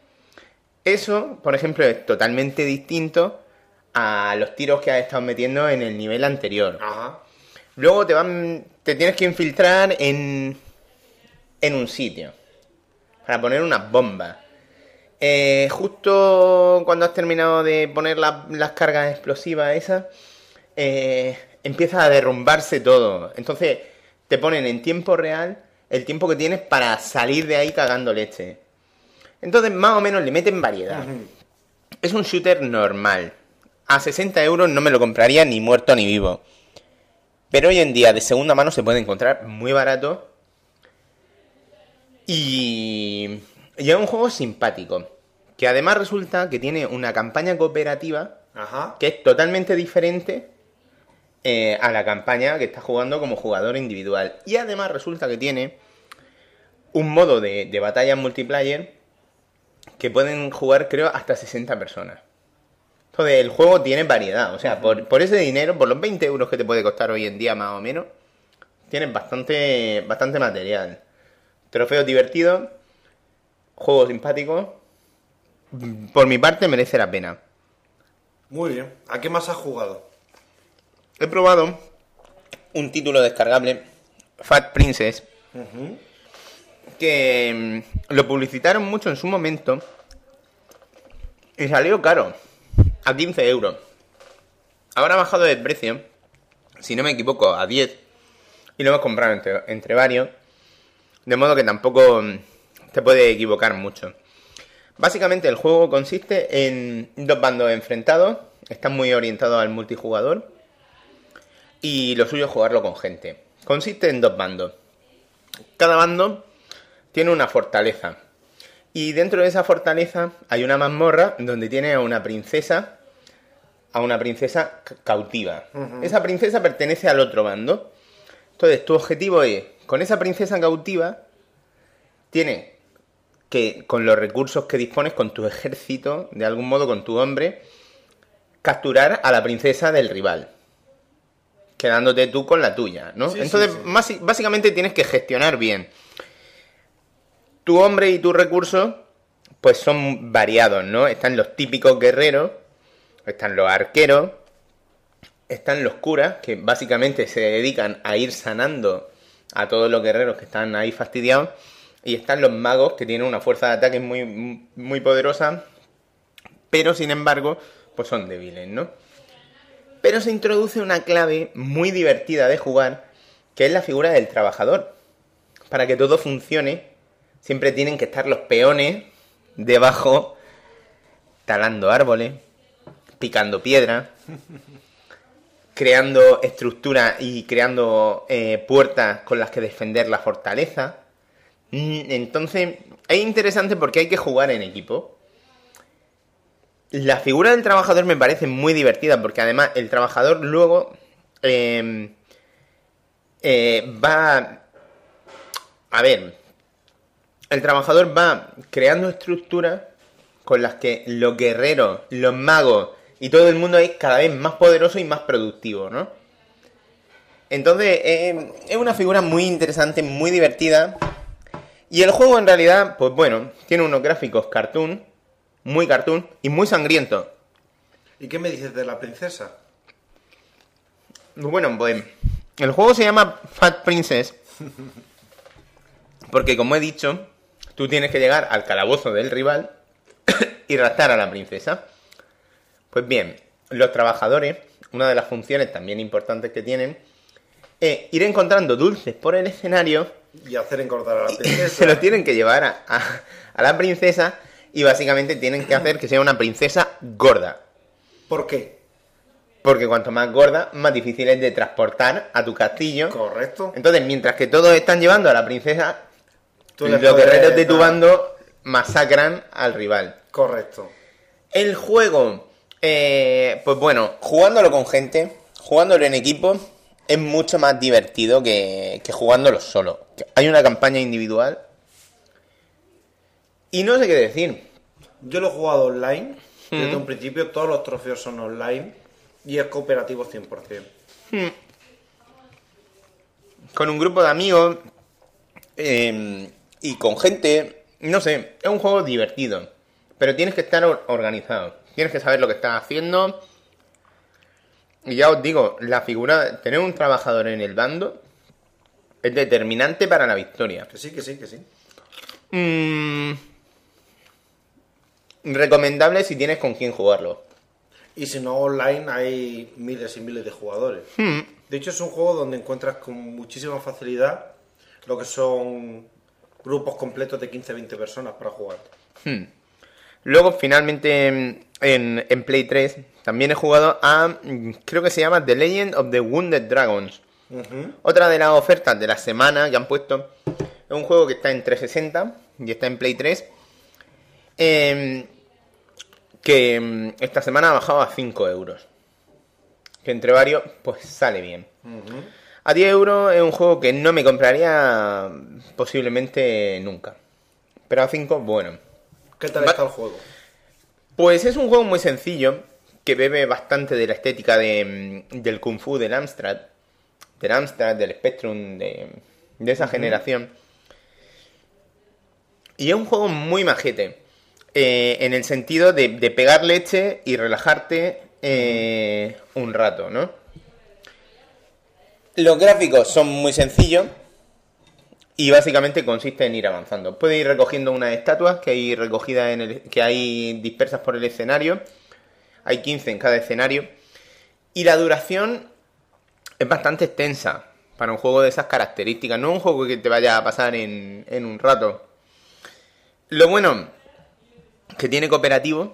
Eso, por ejemplo, es totalmente distinto a los tiros que has estado metiendo en el nivel anterior. Ajá. Luego te van, te tienes que infiltrar en, en un sitio para poner unas bombas. Eh, justo cuando has terminado de poner la, las cargas explosivas esas, eh, empieza a derrumbarse todo. Entonces te ponen en tiempo real el tiempo que tienes para salir de ahí cagando leche. Entonces más o menos le meten variedad. Uh-huh. Es un shooter normal. A sesenta euros no me lo compraría ni muerto ni vivo. Pero hoy en día de segunda mano se puede encontrar muy barato. Y, y es un juego simpático. Que además resulta que tiene una campaña cooperativa. Ajá. Que es totalmente diferente eh, a la campaña que estás jugando como jugador individual. Y además resulta que tiene un modo de, de batalla multiplayer que pueden jugar, creo, hasta sesenta personas. Entonces, el juego tiene variedad. O sea, por, por ese dinero, por los veinte euros que te puede costar hoy en día, más o menos, tienes bastante, bastante material. Trofeos divertidos, juego simpático. Por mi parte, merece la pena. Muy bien. ¿A qué más has jugado? He probado un título descargable, Fat Princess, Uh-huh. que mm, lo publicitaron mucho en su momento y salió caro, a quince euros. Ahora ha bajado de precio, si no me equivoco, a diez, y lo hemos comprado entre, entre varios, de modo que tampoco mm, te puede equivocar mucho. Básicamente el juego consiste en dos bandos enfrentados, están muy orientados al multijugador, y lo suyo es jugarlo con gente. Consiste en dos bandos. Cada bando tiene una fortaleza. Y dentro de esa fortaleza hay una mazmorra donde tiene a una princesa, a una princesa cautiva. Uh-huh. Esa princesa pertenece al otro bando. Entonces tu objetivo es, con esa princesa cautiva, tienes que, con los recursos que dispones, con tu ejército, de algún modo con tu hombre, capturar a la princesa del rival, quedándote tú con la tuya, ¿no? Sí, Entonces, sí, sí. Más, básicamente tienes que gestionar bien. Tu hombre y tus recursos, pues son variados, ¿no? Están los típicos guerreros, están los arqueros, están los curas, que básicamente se dedican a ir sanando a todos los guerreros que están ahí fastidiados, y están los magos, que tienen una fuerza de ataque muy, muy poderosa, pero sin embargo, pues son débiles, ¿no? Pero se introduce una clave muy divertida de jugar, que es la figura del trabajador. Para que todo funcione, siempre tienen que estar los peones debajo, talando árboles, picando piedra, creando estructuras y creando eh, puertas con las que defender la fortaleza. Entonces, es interesante porque hay que jugar en equipo. La figura del trabajador me parece muy divertida porque además el trabajador luego eh, eh, va... A ver, el trabajador va creando estructuras con las que los guerreros, los magos y todo el mundo es cada vez más poderoso y más productivo, ¿no? Entonces, eh, es una figura muy interesante, muy divertida. Y el juego en realidad, pues bueno, tiene unos gráficos cartoon, muy cartoon y muy sangrientos. ¿Y qué me dices de la princesa? Bueno, pues el juego se llama Fat Princess porque, como he dicho, tú tienes que llegar al calabozo del rival y raptar a la princesa. Pues bien, los trabajadores, una de las funciones también importantes que tienen, es ir encontrando dulces por el escenario Y hacer engordar a la y princesa. se los tienen que llevar a, a, a la princesa y básicamente tienen que hacer que sea una princesa gorda. ¿Por qué? Porque cuanto más gorda, más difícil es de transportar a tu castillo. Correcto. Entonces, mientras que todos están llevando a la princesa, Tú le los puedes guerreros de tu dar- bando masacran al rival. Correcto. El juego, eh, pues bueno, jugándolo con gente, jugándolo en equipo, es mucho más divertido que, que jugándolo solo. Hay una campaña individual y no sé qué decir. Yo lo he jugado online. Desde Mm. un principio todos los trofeos son online. Y es cooperativo cien por ciento. Con un grupo de amigos eh, y con gente, no sé, es un juego divertido. Pero tienes que estar or- organizado. Tienes que saber lo que estás haciendo. Y ya os digo, la figura, tener un trabajador en el bando es determinante para la victoria. Que sí, que sí, que sí. Mm, recomendable si tienes con quién jugarlo. Y si no, online hay miles y miles de jugadores. Hmm. De hecho, es un juego donde encuentras con muchísima facilidad lo que son grupos completos de quince a veinte personas para jugar. Hmm. Luego, finalmente, en, en Play tres, también he jugado a, mm, creo que se llama The Legend of the Wounded Dragons. Ujú. Otra de las ofertas de la semana que han puesto. Es un juego que está en trescientos sesenta y está en Play tres. Eh, que mm, esta semana ha bajado a cinco euros. Que entre varios, pues sale bien. Ujú. A diez euros es un juego que no me compraría posiblemente nunca. Pero a cinco, bueno. ¿Qué tal Va- está el juego? Pues es un juego muy sencillo, que bebe bastante de la estética de, mm, del Kung Fu del Amstrad, del Amstrad, del Spectrum, de, de esa generación. Y es un juego muy majete, eh, en el sentido de, de pegar leche y relajarte eh, un rato, ¿no? Los gráficos son muy sencillos y básicamente consiste en ir avanzando. Puedes ir recogiendo unas estatuas que hay recogidas en el, que hay dispersas por el escenario. Hay quince en cada escenario. Y la duración es bastante extensa para un juego de esas características. No es un juego que te vaya a pasar en, en un rato. Lo bueno que tiene cooperativo.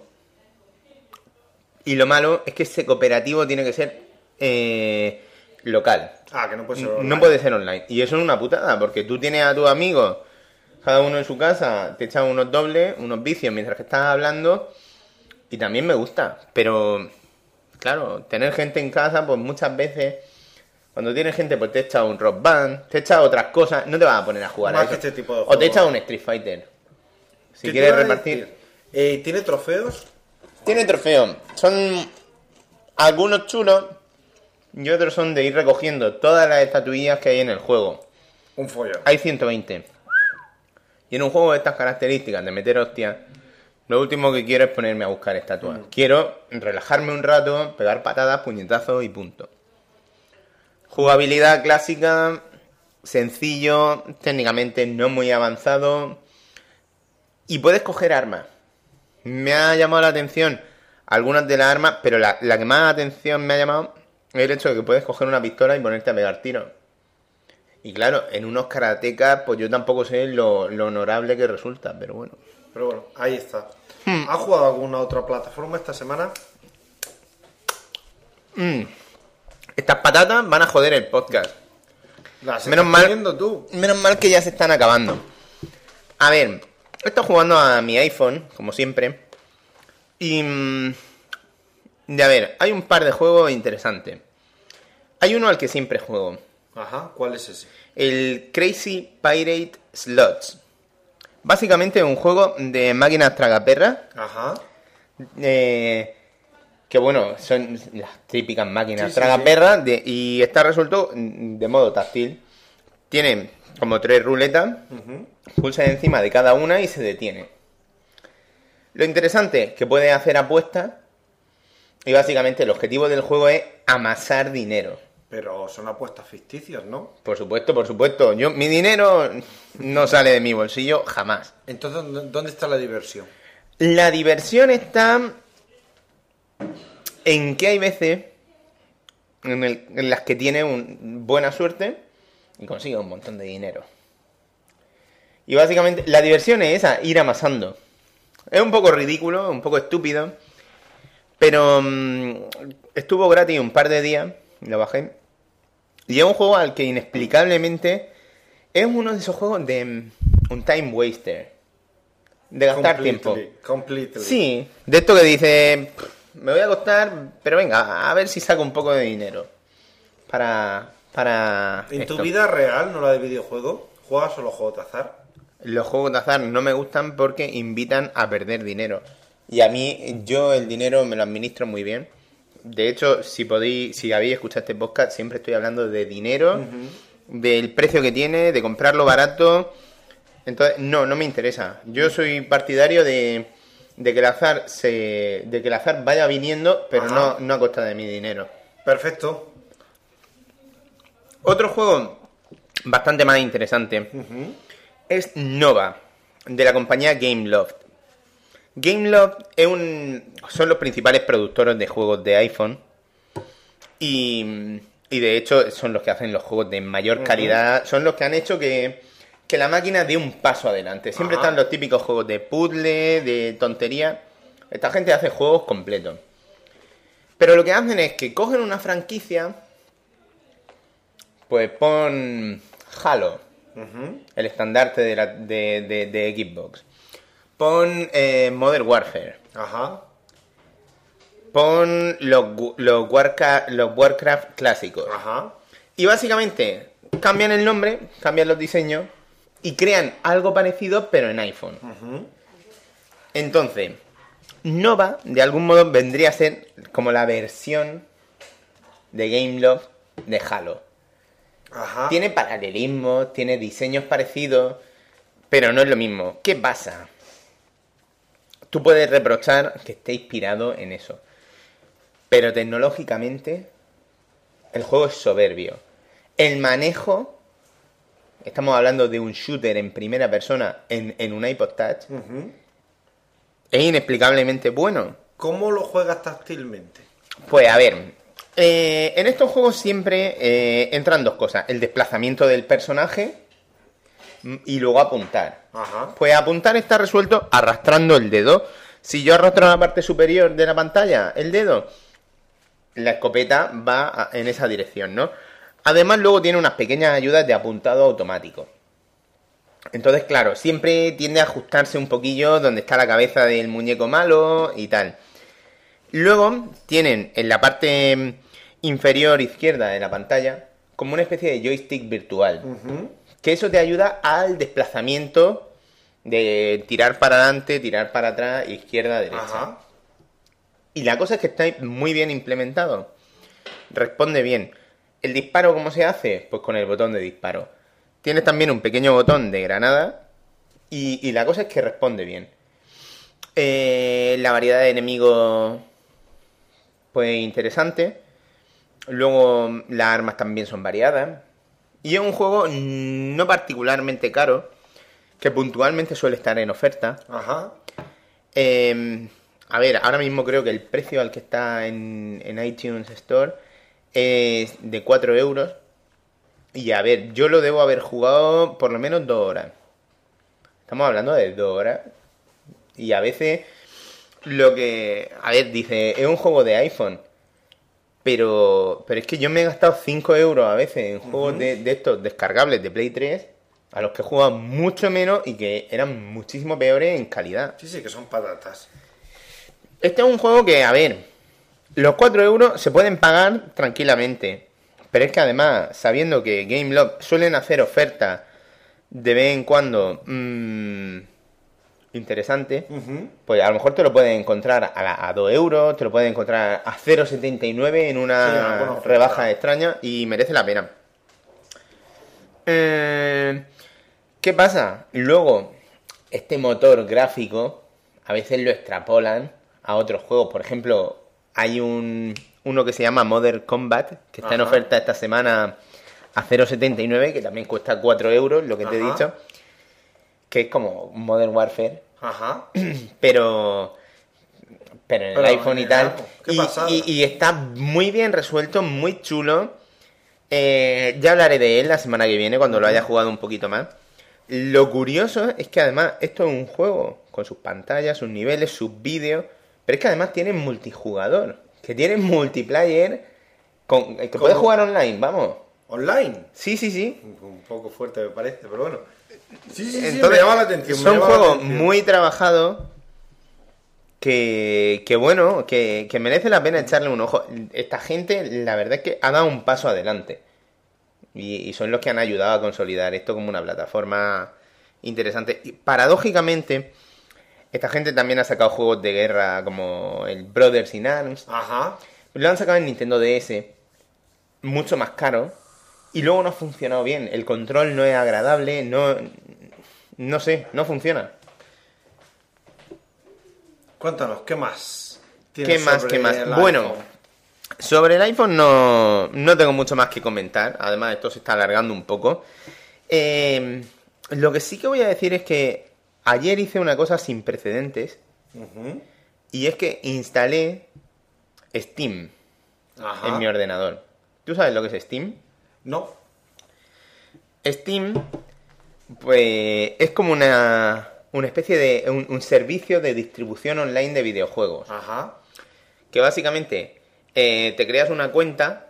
Y lo malo es que ese cooperativo tiene que ser eh, local. Ah, que no puede ser No online. puede ser online. Y eso es una putada, porque tú tienes a tus amigos, cada uno en su casa, te echan unos dobles, unos vicios mientras que estás hablando. Y también me gusta. Pero, claro, tener gente en casa, pues muchas veces, cuando tienes gente, pues te echa un Rock Band, te echa otras cosas, no te vas a poner a jugar Más a eso. que este tipo de O te juegos. echa un Street Fighter. Si ¿Qué te quieres iba a repartir. decir? Eh, ¿Tiene trofeos? Tiene trofeos. Son algunos chulos y otros son de ir recogiendo todas las estatuillas que hay en el juego. Un follón. Hay ciento veinte. Y en un juego de estas características, de meter hostias, lo último que quiero es ponerme a buscar estatuas. Quiero relajarme un rato, pegar patadas, puñetazos y punto. Jugabilidad clásica, sencillo, técnicamente no muy avanzado. Y puedes coger armas. Me ha llamado la atención algunas de las armas, pero la, la que más atención me ha llamado es el hecho de que puedes coger una pistola y ponerte a pegar tiros. Y claro, en unos karatecas, pues yo tampoco sé lo, lo honorable que resulta, pero bueno. Pero bueno, ahí está. Hmm. ¿Has jugado a alguna otra plataforma esta semana? Estas patatas van a joder el podcast. Las Menos estás mal, comiendo tú. menos mal que ya se están acabando. A ver, he estado jugando a mi iPhone, como siempre. Y... mm, y a ver, hay un par de juegos interesantes. Hay uno al que siempre juego, Ajá, ¿cuál es ese? El Crazy Pirate Slots. Básicamente es un juego de máquinas tragaperras. Ajá. Eh, que bueno, son las típicas máquinas Sí, sí, tragaperras de- y está resuelto de modo táctil. Tiene como tres ruletas, Ujú. pulsa encima de cada una y se detiene. Lo interesante es que puedes hacer apuestas y básicamente el objetivo del juego es amasar dinero. Pero son apuestas ficticias, ¿no? Por supuesto, por supuesto. Yo, mi dinero no sale de mi bolsillo jamás. Entonces, ¿dó- ¿dónde está la diversión? La diversión está en que hay veces en, el- en las que tiene un, buena suerte y consigue un montón de dinero. Y básicamente la diversión es esa, ir amasando. Es un poco ridículo, un poco estúpido, pero mm, estuvo gratis un par de días, lo bajé. Y es un juego al que inexplicablemente es uno de esos juegos de mm, un time waster. De gastar tiempo. Completely, completely. Sí, de esto que dice, me voy a acostar, pero venga, a ver si saco un poco de dinero. Para... para ¿En esto. tu vida real, no la de videojuego, juegas solo juegos de azar? Los juegos de azar no me gustan porque invitan a perder dinero. Y a mí, yo el dinero me lo administro muy bien. De hecho, si podéis, si habéis escuchado este podcast, siempre estoy hablando de dinero, del precio que tiene, de comprarlo barato. Entonces, no, no me interesa. Yo soy partidario de, de que el azar se, de que el azar vaya viniendo, pero Ajá. no, no a costa de mi dinero. Perfecto. Otro juego bastante más interesante es Nova, de la compañía Gameloft. Gameloft es un, son los principales productores de juegos de iPhone y, y de hecho son los que hacen los juegos de mayor calidad, son los que han hecho que, que la máquina dé un paso adelante. Siempre Ajá. están los típicos juegos de puzzle, de tontería. Esta gente hace juegos completos. Pero lo que hacen es que cogen una franquicia, pues pon Halo, el estandarte de, la, de, de, de Xbox. Pon eh, Modern Warfare. Ajá. Pon los, gu- los, Warca- los Warcraft clásicos. Ajá. Y básicamente cambian el nombre, cambian los diseños y crean algo parecido pero en iPhone. Entonces, Nova de algún modo vendría a ser como la versión de Gameloft de Halo. Ajá. Tiene paralelismos, tiene diseños parecidos, pero no es lo mismo. ¿Qué pasa? Tú puedes reprochar que esté inspirado en eso, pero tecnológicamente el juego es soberbio. El manejo, estamos hablando de un shooter en primera persona en, en un iPod Touch, es inexplicablemente bueno. ¿Cómo lo juegas táctilmente? Pues a ver, eh, en estos juegos siempre eh, entran dos cosas: el desplazamiento del personaje mm, y luego apuntar. Ajá. Pues apuntar está resuelto arrastrando el dedo. Si yo arrastro a la parte superior de la pantalla el dedo, la escopeta va a- en esa dirección, ¿no? Además, luego tiene unas pequeñas ayudas de apuntado automático. Entonces, claro, siempre tiende a ajustarse un poquillo donde está la cabeza del muñeco malo y tal. Luego tienen en la parte inferior izquierda de la pantalla como una especie de joystick virtual. Que eso te ayuda al desplazamiento de tirar para adelante, tirar para atrás, izquierda, derecha. Ajá. Y la cosa es que está muy bien implementado. Responde bien. ¿El disparo cómo se hace? Pues con el botón de disparo. Tienes también un pequeño botón de granada. Y, y la cosa es que responde bien. Eh, la variedad de enemigos, pues interesante. Luego las armas también son variadas. Y es un juego no particularmente caro, que puntualmente suele estar en oferta. Ajá. Eh, a ver, ahora mismo creo que el precio al que está en, en iTunes Store es de cuatro euros. Y a ver, yo lo debo haber jugado por lo menos dos horas. Estamos hablando de dos horas. Y a veces lo que... A ver, dice, es un juego de iPhone. Pero, pero es que yo me he gastado cinco euros a veces en juegos de, de estos descargables de Play tres, a los que he jugado mucho menos y que eran muchísimo peores en calidad. Sí, sí, que son patatas. Este es un juego que, a ver, los cuatro euros se pueden pagar tranquilamente, Pero es que además, sabiendo que Gameloft suelen hacer ofertas de vez en cuando mmm, interesantes, uh-huh. pues a lo mejor te lo puedes encontrar a, la, a dos euros, te lo puedes encontrar a cero coma setenta y nueve en una sí, bueno, rebaja claro. extraña y merece la pena. Eh, ¿Qué pasa? Luego, este motor gráfico a veces lo extrapolan a otros juegos. Por ejemplo, hay un uno que se llama Modern Combat, que está Ajá. en oferta esta semana a cero coma setenta y nueve, que también cuesta cuatro euros, lo que Ajá. te he dicho. Que es como Modern Warfare. Ajá. Pero... Pero en el pero, iPhone y tal. ¿Qué y, y, y está muy bien resuelto, muy chulo. Eh, ya hablaré de él la semana que viene, cuando lo haya jugado un poquito más. Lo curioso es que además esto es un juego con sus pantallas, sus niveles, sus vídeos, pero es que además tiene multijugador, que tiene multiplayer, con, que puedes jugar online, vamos. ¿Online? Sí, sí, sí. Un poco fuerte me parece, pero bueno. Sí, sí, sí, Entonces, me llama la atención. Son juegos muy trabajados que, que bueno, que, que merece la pena echarle un ojo. Esta gente, la verdad es que ha dado un paso adelante. Y, y son los que han ayudado a consolidar esto como una plataforma interesante. Y paradójicamente, esta gente también ha sacado juegos de guerra como el Brothers in Arms. Ajá. Lo han sacado en Nintendo D S, mucho más caro, y luego no ha funcionado bien. El control no es agradable, no, no sé, no funciona. Cuéntanos, ¿qué más? ¿Qué más, qué más? Bueno, sobre el iPhone no, no tengo mucho más que comentar. Además, esto se está alargando un poco. Eh, lo que sí que voy a decir es que ayer hice una cosa sin precedentes. Uh-huh. Y es que instalé Steam Ajá. en mi ordenador. ¿Tú sabes lo que es Steam? No. Steam, pues, es como una, una especie de... Un, un servicio de distribución online de videojuegos. Ajá. Que básicamente... Eh, te creas una cuenta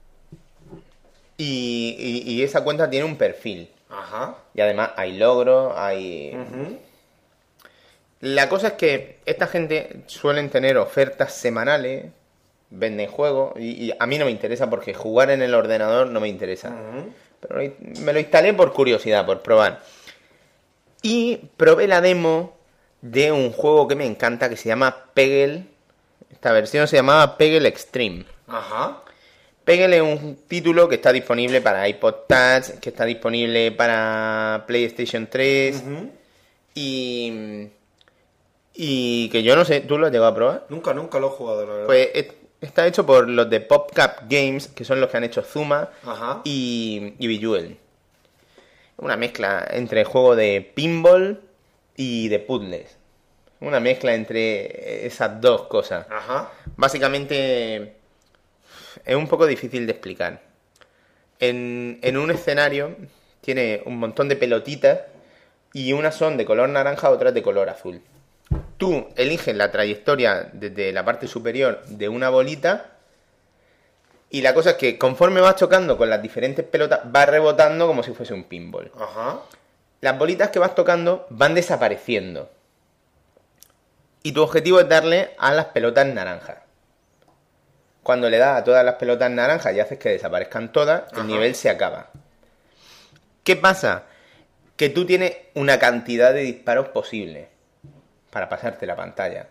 y, y, y esa cuenta tiene un perfil. Ajá. Y además hay logros, hay... Uh-huh. La cosa es que esta gente suelen tener ofertas semanales, venden juegos, y, y a mí no me interesa porque jugar en el ordenador no me interesa. Uh-huh. Pero me lo instalé por curiosidad, por probar. Y probé la demo de un juego que me encanta que se llama Peggle. Esta versión se llamaba Peggle Extreme. Ajá. Peggle es un título que está disponible para iPod Touch, que está disponible para PlayStation tres. Uh-huh. Y... Y que yo no sé, ¿tú lo has llegado a probar? Nunca, nunca lo he jugado, la verdad. Pues está hecho por los de PopCap Games, que son los que han hecho Zuma Ajá. y, y Bejeweled. Una mezcla entre juego de pinball y de puzzles. Una mezcla entre esas dos cosas. Ajá. Básicamente es un poco difícil de explicar. En, en un escenario tiene un montón de pelotitas y unas son de color naranja, otras de color azul. Tú eliges la trayectoria desde la parte superior de una bolita y la cosa es que conforme vas chocando con las diferentes pelotas vas rebotando como si fuese un pinball. Ajá. Las bolitas que vas tocando van desapareciendo. Y tu objetivo es darle a las pelotas naranjas. Cuando le das a todas las pelotas naranjas y haces que desaparezcan todas, el Ajá. nivel se acaba. ¿Qué pasa? Que tú tienes una cantidad de disparos posibles para pasarte la pantalla.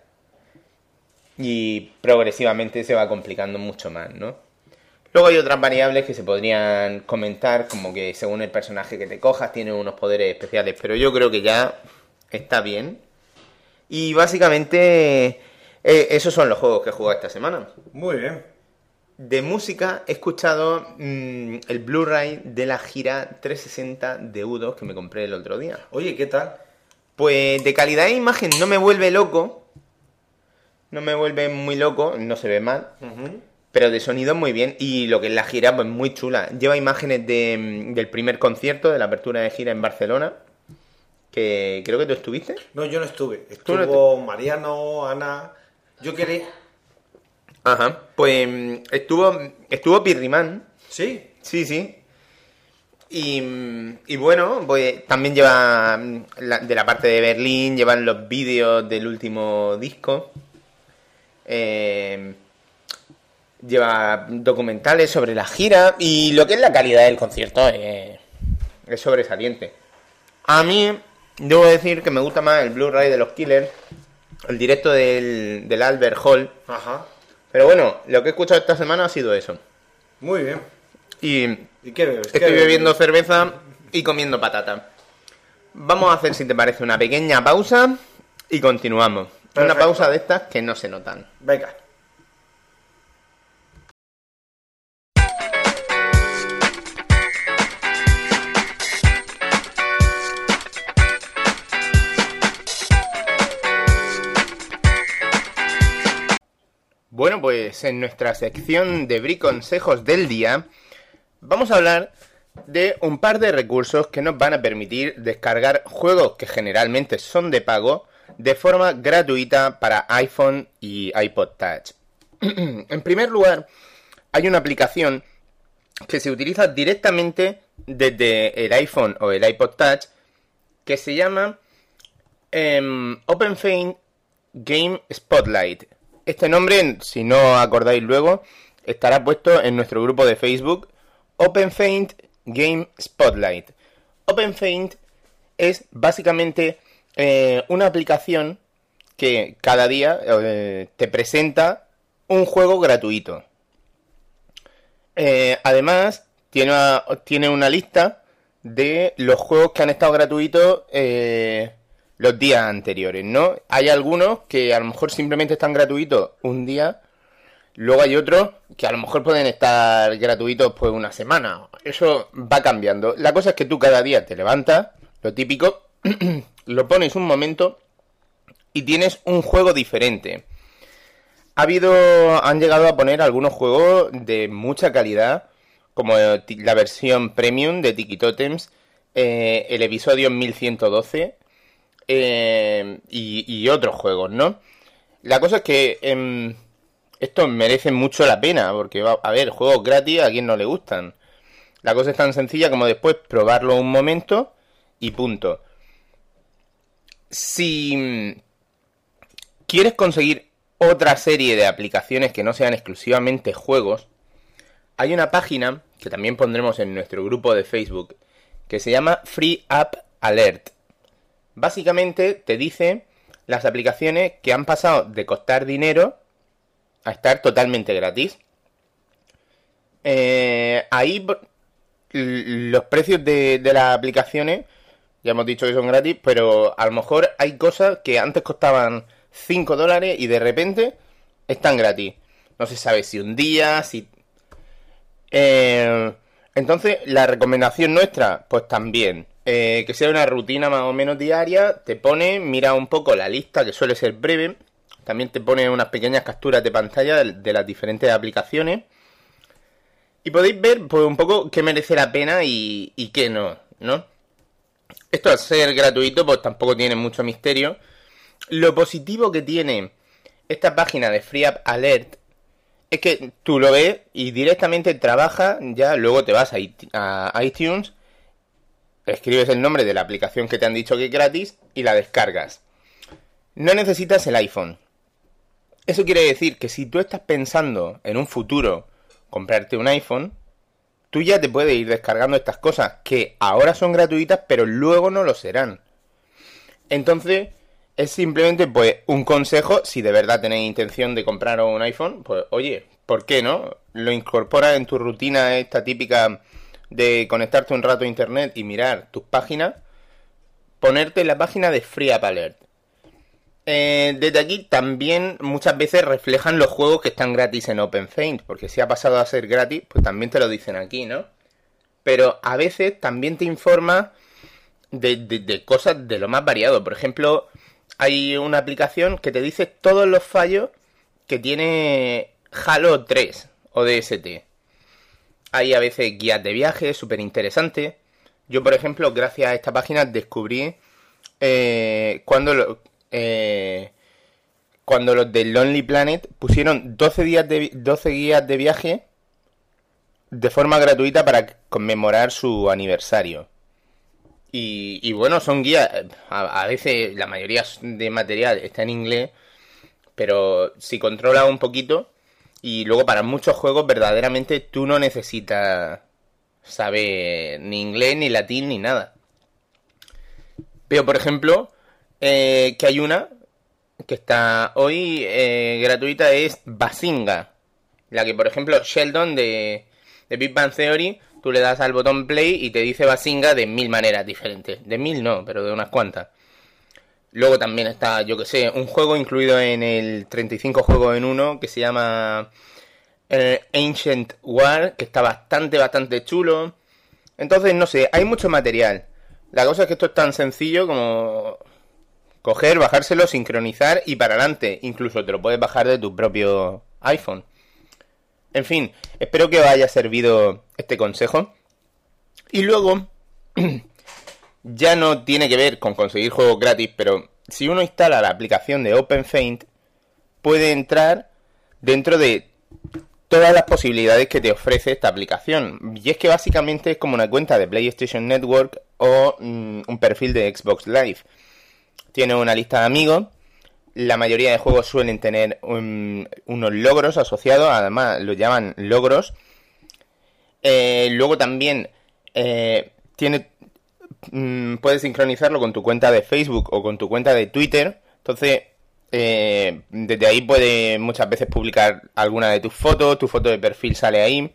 Y progresivamente se va complicando mucho más, ¿no? Luego hay otras variables que se podrían comentar, como que según el personaje que te cojas tiene unos poderes especiales, pero yo creo que ya está bien. Y básicamente eh, esos son los juegos que he jugado esta semana. Muy bien. De música he escuchado mmm, el Blu-ray de la gira trescientos sesenta de U dos que me compré el otro día. Oye, ¿qué tal? Pues de calidad de imagen no me vuelve loco. No me vuelve muy loco, no se ve mal. Uh-huh. Pero de sonido muy bien. Y lo que es la gira, pues muy chula. Lleva imágenes de, del primer concierto, de la apertura de gira en Barcelona. Que creo que tú estuviste. No, yo no estuve. Estuvo no estu- Mariano, Ana. Yo quería. Ajá. Pues estuvo estuvo Pirrimán. ¿Sí? Sí, sí. Y, y bueno, pues también lleva la, de la parte de Berlín, llevan los vídeos del último disco. Eh, lleva documentales sobre la gira y lo que es la calidad del concierto es, es sobresaliente. A mí, debo decir que me gusta más el Blu-ray de los Killers, el directo del, del Albert Hall. Ajá. Pero bueno, lo que he escuchado esta semana ha sido eso. Muy bien. Y, ¿Y qué bebes? estoy ¿Qué bebiendo bebes? cerveza y comiendo patata. Vamos a hacer, si te parece, una pequeña pausa y continuamos. Perfecto. Una pausa de estas que no se notan. Venga. Bueno, pues en nuestra sección de Bri Consejos del día vamos a hablar de un par de recursos que nos van a permitir descargar juegos que generalmente son de pago de forma gratuita para iPhone y iPod Touch. En primer lugar, hay una aplicación que se utiliza directamente desde el iPhone o el iPod Touch que se llama eh, OpenFaint Game Spotlight. Este nombre, si no acordáis luego, estará puesto en nuestro grupo de Facebook OpenFaint Game Spotlight. OpenFaint es básicamente eh, una aplicación que cada día eh, te presenta un juego gratuito. Eh, además, tiene una, tiene una lista de los juegos que han estado gratuitos eh, los días anteriores, ¿no? Hay algunos que a lo mejor simplemente están gratuitos un día. Luego hay otros que a lo mejor pueden estar gratuitos pues una semana. Eso va cambiando. La cosa es que tú cada día te levantas, lo típico, lo pones un momento y tienes un juego diferente. Ha habido, han llegado a poner algunos juegos de mucha calidad, como la versión premium de Tiki Totems, eh, el episodio mil ciento doce eh, y, y otros juegos, ¿no? La cosa es que eh, estos merecen mucho la pena, porque, va, a ver, juegos gratis a quien no le gustan. La cosa es tan sencilla como después probarlo un momento y punto. Si quieres conseguir otra serie de aplicaciones que no sean exclusivamente juegos, hay una página que también pondremos en nuestro grupo de Facebook que se llama Free App Alert. Básicamente te dice las aplicaciones que han pasado de costar dinero a estar totalmente gratis. Eh, ahí los precios de, de las aplicaciones, ya hemos dicho que son gratis, pero a lo mejor hay cosas que antes costaban cinco dólares y de repente están gratis. No se sabe si un día, si... Eh, entonces, la recomendación nuestra, pues también, eh, que sea una rutina más o menos diaria, te pone, mira un poco la lista, que suele ser breve, también te pone unas pequeñas capturas de pantalla de, de las diferentes aplicaciones, y podéis ver pues un poco qué merece la pena y, y qué no, ¿no? Esto al ser gratuito, pues tampoco tiene mucho misterio. Lo positivo que tiene esta página de Free App Alert es que tú lo ves y directamente trabaja, ya luego te vas a, a iTunes, escribes el nombre de la aplicación que te han dicho que es gratis y la descargas. No necesitas el iPhone. Eso quiere decir que si tú estás pensando en un futuro comprarte un iPhone, tú ya te puedes ir descargando estas cosas que ahora son gratuitas pero luego no lo serán. Entonces es simplemente pues un consejo, si de verdad tenéis intención de comprar un iPhone, pues oye, ¿por qué no? Lo incorporas en tu rutina esta típica de conectarte un rato a internet y mirar tus páginas, ponerte en la página de Free App Alert. Eh, desde aquí también muchas veces reflejan los juegos que están gratis en OpenFaint, porque si ha pasado a ser gratis, pues también te lo dicen aquí, ¿no? Pero a veces también te informa de, de, de cosas de lo más variado. Por ejemplo, hay una aplicación que te dice todos los fallos que tiene Halo tres o D S T. Hay a veces guías de viaje súper interesantes. Yo, por ejemplo, gracias a esta página descubrí eh, cuando, lo, eh, cuando los de Lonely Planet pusieron doce, días de, doce guías de viaje de forma gratuita para conmemorar su aniversario. Y, y bueno, son guías, a, a veces la mayoría de material está en inglés, pero si controlas un poquito, Y luego para muchos juegos verdaderamente tú no necesitas saber ni inglés, ni latín, ni nada. Pero por ejemplo, eh, que hay una que está hoy eh, gratuita, es Bazinga. La que por ejemplo Sheldon de, de Big Bang Theory, tú le das al botón play y te dice Bazinga de mil maneras diferentes. De mil no, pero de unas cuantas. Luego también está, yo que sé, un juego incluido en el treinta y cinco juegos en uno que se llama eh, Ancient War, que está bastante, bastante chulo. Entonces, no sé, hay mucho material. La cosa es que esto es tan sencillo como coger, bajárselo, sincronizar y para adelante. Incluso te lo puedes bajar de tu propio iPhone. En fin, espero que os haya servido este consejo. Y luego... ya no tiene que ver con conseguir juegos gratis, pero si uno instala la aplicación de OpenFaint, puede entrar dentro de todas las posibilidades que te ofrece esta aplicación. Y es que básicamente es como una cuenta de PlayStation Network o mm, un perfil de Xbox Live. Tiene una lista de amigos. La mayoría de juegos suelen tener un, unos logros asociados, además lo llaman logros. Eh, luego también eh, tiene... puedes sincronizarlo con tu cuenta de Facebook o con tu cuenta de Twitter. Entonces, eh, desde ahí puedes muchas veces publicar alguna de tus fotos. Tu foto de perfil sale ahí.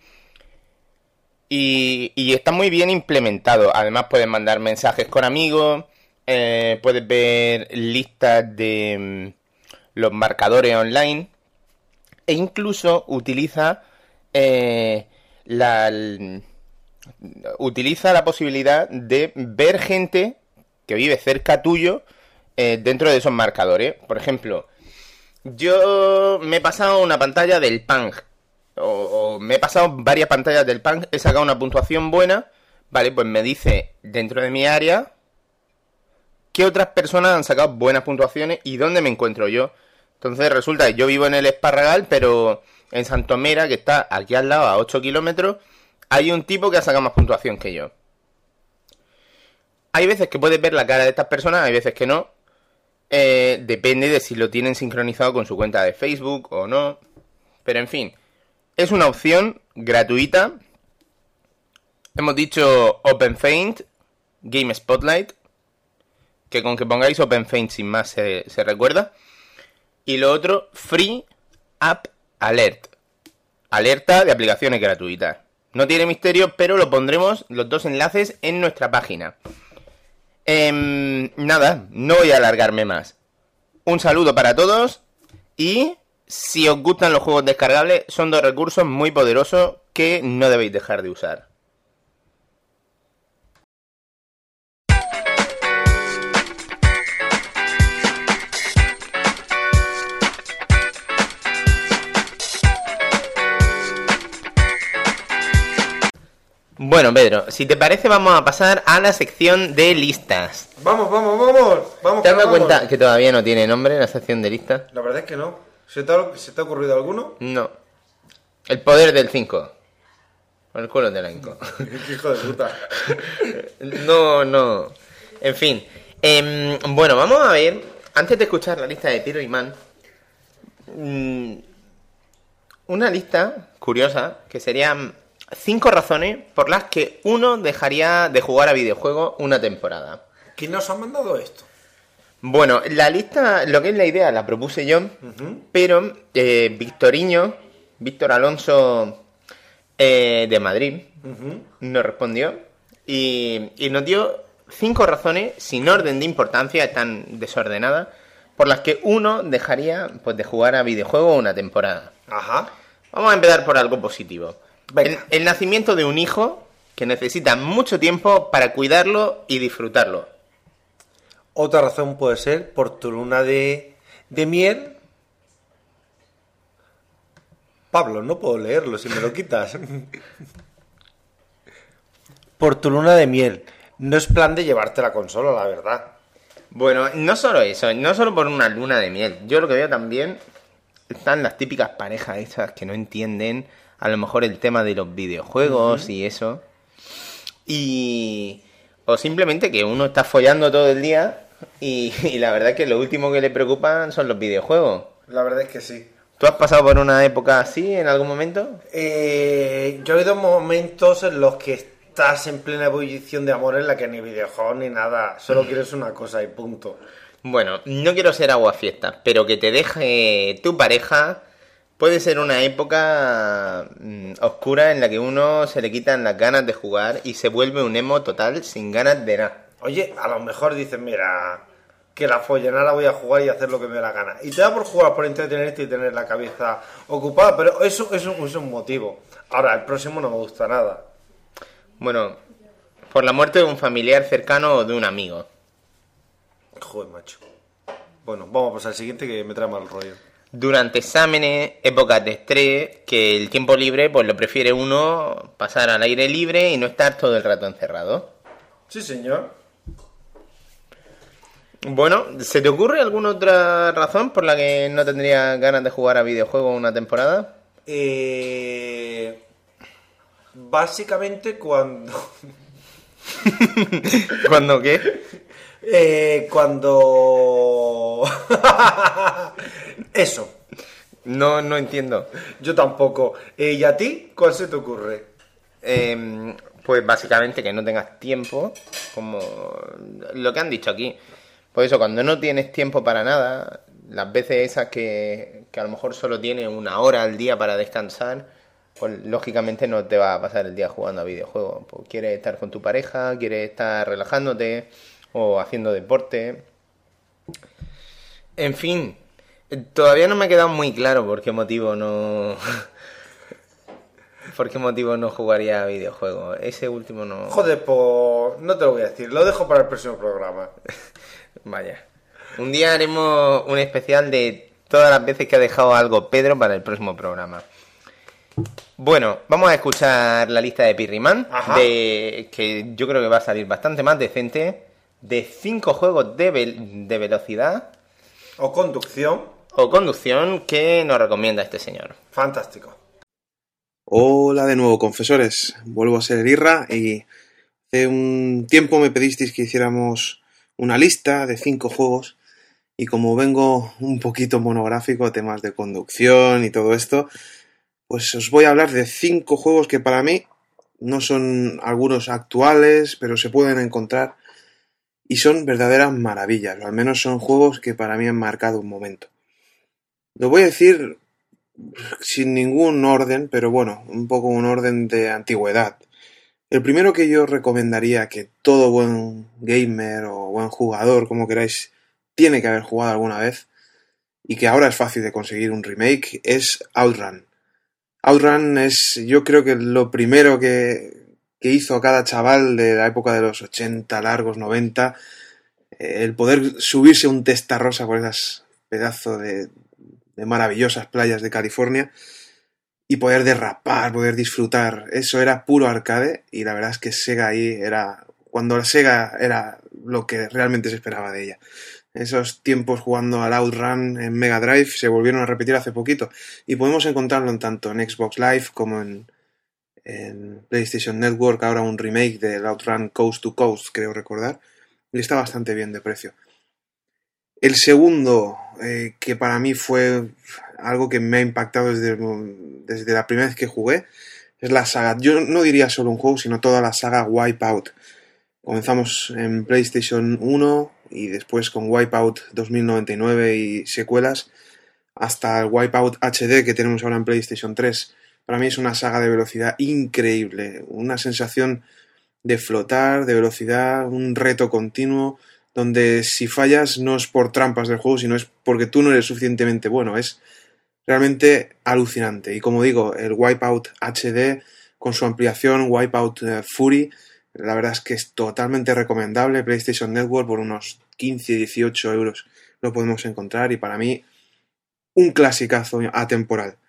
Y, y está muy bien implementado. Además, puedes mandar mensajes con amigos. Eh, puedes ver listas de mm, los marcadores online. E incluso utiliza eh, la... utiliza la posibilidad de ver gente que vive cerca tuyo eh, dentro de esos marcadores. Por ejemplo, yo me he pasado una pantalla del P U B G, o, o me he pasado varias pantallas del P U B G, he sacado una puntuación buena, vale, pues me dice dentro de mi área qué otras personas han sacado buenas puntuaciones y dónde me encuentro yo. Entonces resulta que yo vivo en el Esparragal, pero en Santomera, que está aquí al lado a ocho kilómetros, hay un tipo que ha sacado más puntuación que yo. Hay veces que puedes ver la cara de estas personas, hay veces que no. Eh, depende de si lo tienen sincronizado con su cuenta de Facebook o no. Pero en fin, es una opción gratuita. Hemos dicho OpenFaint, Game Spotlight, que con que pongáis OpenFaint sin más se, se recuerda. Y lo otro, Free App Alert. Alerta de aplicaciones gratuitas. No tiene misterio, pero lo pondremos los dos enlaces en nuestra página. Eh, nada, no voy a alargarme más. Un saludo para todos y si os gustan los juegos descargables, son dos recursos muy poderosos que no debéis dejar de usar. Bueno, Pedro, si te parece vamos a pasar a la sección de listas. Vamos, vamos, vamos. vamos ¿Te has dado vamos. cuenta que todavía no tiene nombre la sección de listas? La verdad es que no. ¿Se te ha, ¿se te ha ocurrido alguno? No. El poder del cinco. Con el culo de la inco. Hijo de puta. No, no. En fin. Eh, bueno, vamos a ver. Antes de escuchar la lista de Piero y Man, mmm, una lista curiosa que serían cinco razones por las que uno dejaría de jugar a videojuegos una temporada. ¿Quién nos ha mandado esto? Bueno, la lista, lo que es la idea, la propuse yo, uh-huh. pero eh, Victoriño, Víctor Alonso eh, de Madrid, uh-huh. nos respondió y, y nos dio cinco razones, sin orden de importancia, están desordenadas, por las que uno dejaría pues, de jugar a videojuegos una temporada. Ajá. Vamos a empezar por algo positivo. El, Venga. el nacimiento de un hijo que necesita mucho tiempo para cuidarlo y disfrutarlo. Otra razón puede ser por tu luna de, de miel. Pablo, no puedo leerlo si me lo quitas. Por tu luna de miel. No es plan de llevarte la consola, la verdad. Bueno, no solo eso, no solo por una luna de miel. Yo lo que veo también están las típicas parejas esas que no entienden a lo mejor el tema de los videojuegos uh-huh. y eso. Y... o simplemente que uno está follando todo el día y, y la verdad es que lo último que le preocupan son los videojuegos. La verdad es que sí. ¿Tú has pasado por una época así en algún momento? Eh, yo he habido momentos en los que estás en plena ebullición de amor en la que ni videojuegos ni nada, solo quieres una cosa y punto. Bueno, no quiero ser aguafiestas, pero que te deje tu pareja puede ser una época mm, oscura en la que uno se le quitan las ganas de jugar y se vuelve un emo total sin ganas de nada. Oye, a lo mejor dices, mira, que la follen, ahora voy a jugar y hacer lo que me dé la gana. Y te da por jugar, por entretenerte y tener la cabeza ocupada, pero eso, eso, eso es un motivo. Ahora, el próximo no me gusta nada. Bueno, por la muerte de un familiar cercano o de un amigo. Joder, macho. Bueno, vamos a pasar al siguiente que me trae mal rollo. Durante exámenes, épocas de estrés, que el tiempo libre pues lo prefiere uno pasar al aire libre y no estar todo el rato encerrado. Sí, señor. Bueno, ¿se te ocurre alguna otra razón por la que no tendría ganas de jugar a videojuegos una temporada? Eh... Básicamente cuando... ¿Cuándo qué? Eh, cuando... Eso. No, no entiendo. Yo tampoco. Eh, ¿Y a ti? ¿Cuál se te ocurre? Eh, pues básicamente que no tengas tiempo, como lo que han dicho aquí. Por eso, cuando no tienes tiempo para nada, las veces esas que, que a lo mejor solo tienes una hora al día para descansar, pues lógicamente no te va a pasar el día jugando a videojuegos. Pues quieres estar con tu pareja, quieres estar relajándote o haciendo deporte. En fin, todavía no me ha quedado muy claro por qué motivo no... ¿Por qué motivo no jugaría a videojuegos? Ese último no... Joder, pues no te lo voy a decir. Lo dejo para el próximo programa. Vaya. Un día haremos un especial de todas las veces que ha dejado algo Pedro para el próximo programa. Bueno, vamos a escuchar la lista de Pirriman, de que yo creo que va a salir bastante más decente, de cinco juegos de, ve- de velocidad O conducción. o conducción que nos recomienda este señor. Fantástico. Hola de nuevo, confesores. Vuelvo a ser el Irra y hace un tiempo me pedisteis que hiciéramos una lista de cinco juegos y como vengo un poquito monográfico, temas de conducción y todo esto, pues os voy a hablar de cinco juegos que para mí no son algunos actuales, pero se pueden encontrar y son verdaderas maravillas, o al menos son juegos que para mí han marcado un momento. Lo voy a decir sin ningún orden, pero bueno, un poco un orden de antigüedad. El primero que yo recomendaría que todo buen gamer o buen jugador, como queráis, tiene que haber jugado alguna vez, y que ahora es fácil de conseguir un remake, es Outrun. Outrun es, yo creo que lo primero que, que hizo cada chaval de la época de los ochenta, largos, noventa, eh, el poder subirse un testarrosa por esas pedazos de, de maravillosas playas de California y poder derrapar, poder disfrutar. Eso era puro arcade y la verdad es que Sega ahí era... Cuando Sega era lo que realmente se esperaba de ella. Esos tiempos jugando al Outrun en Mega Drive se volvieron a repetir hace poquito y podemos encontrarlo en tanto en Xbox Live como en, en PlayStation Network, ahora un remake del Outrun Coast to Coast, creo recordar, y está bastante bien de precio. El segundo, eh, que para mí fue algo que me ha impactado desde, desde la primera vez que jugué, es la saga, yo no diría solo un juego, sino toda la saga Wipeout. Comenzamos en PlayStation uno y después con Wipeout dos mil noventa y nueve y secuelas, hasta el Wipeout H D que tenemos ahora en PlayStation tres. Para mí es una saga de velocidad increíble, una sensación de flotar, de velocidad, un reto continuo, donde si fallas no es por trampas del juego, sino es porque tú no eres suficientemente bueno. Es realmente alucinante. Y como digo, el Wipeout H D con su ampliación, Wipeout uh, Fury, la verdad es que es totalmente recomendable. PlayStation Network por unos quince a dieciocho euros lo podemos encontrar y para mí un clasicazo atemporal.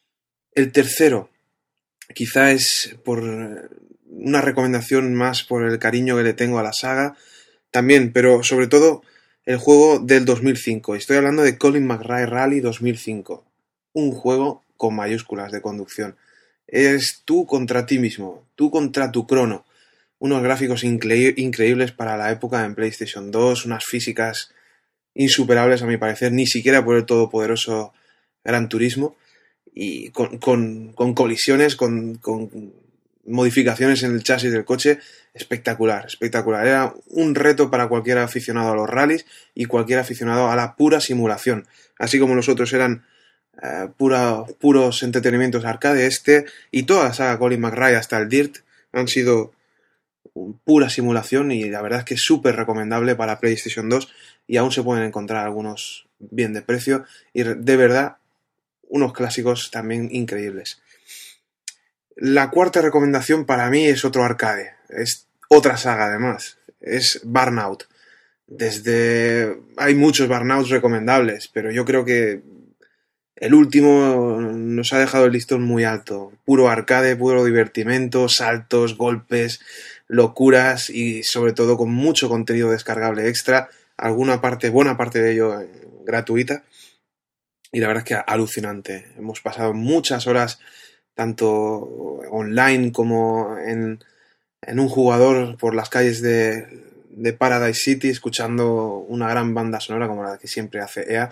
El tercero, quizá es por una recomendación más por el cariño que le tengo a la saga, también, pero sobre todo el juego del dos mil cinco. Estoy hablando de Colin McRae Rally dos mil cinco. Un juego con mayúsculas de conducción. Es tú contra ti mismo, tú contra tu crono. Unos gráficos incre- increíbles para la época en PlayStation dos, unas físicas insuperables a mi parecer, ni siquiera por el todopoderoso Gran Turismo, y con, con, con colisiones, con, con modificaciones en el chasis del coche, espectacular, espectacular. Era un reto para cualquier aficionado a los rallies y cualquier aficionado a la pura simulación. Así como los otros eran uh, pura, puros entretenimientos arcade, este y toda la saga Colin McRae hasta el Dirt han sido pura simulación, y la verdad es que es súper recomendable para PlayStation dos, y aún se pueden encontrar algunos bien de precio y de verdad unos clásicos también increíbles. La cuarta recomendación para mí es otro arcade, es otra saga además, es Burnout. Desde hay muchos Burnouts recomendables, pero yo creo que el último nos ha dejado el listón muy alto. Puro arcade, puro divertimento, saltos, golpes, locuras y sobre todo con mucho contenido descargable extra, alguna parte, buena parte de ello eh, gratuita, y la verdad es que alucinante. Hemos pasado muchas horas tanto online como en, en un jugador por las calles de, de Paradise City, escuchando una gran banda sonora como la que siempre hace E A,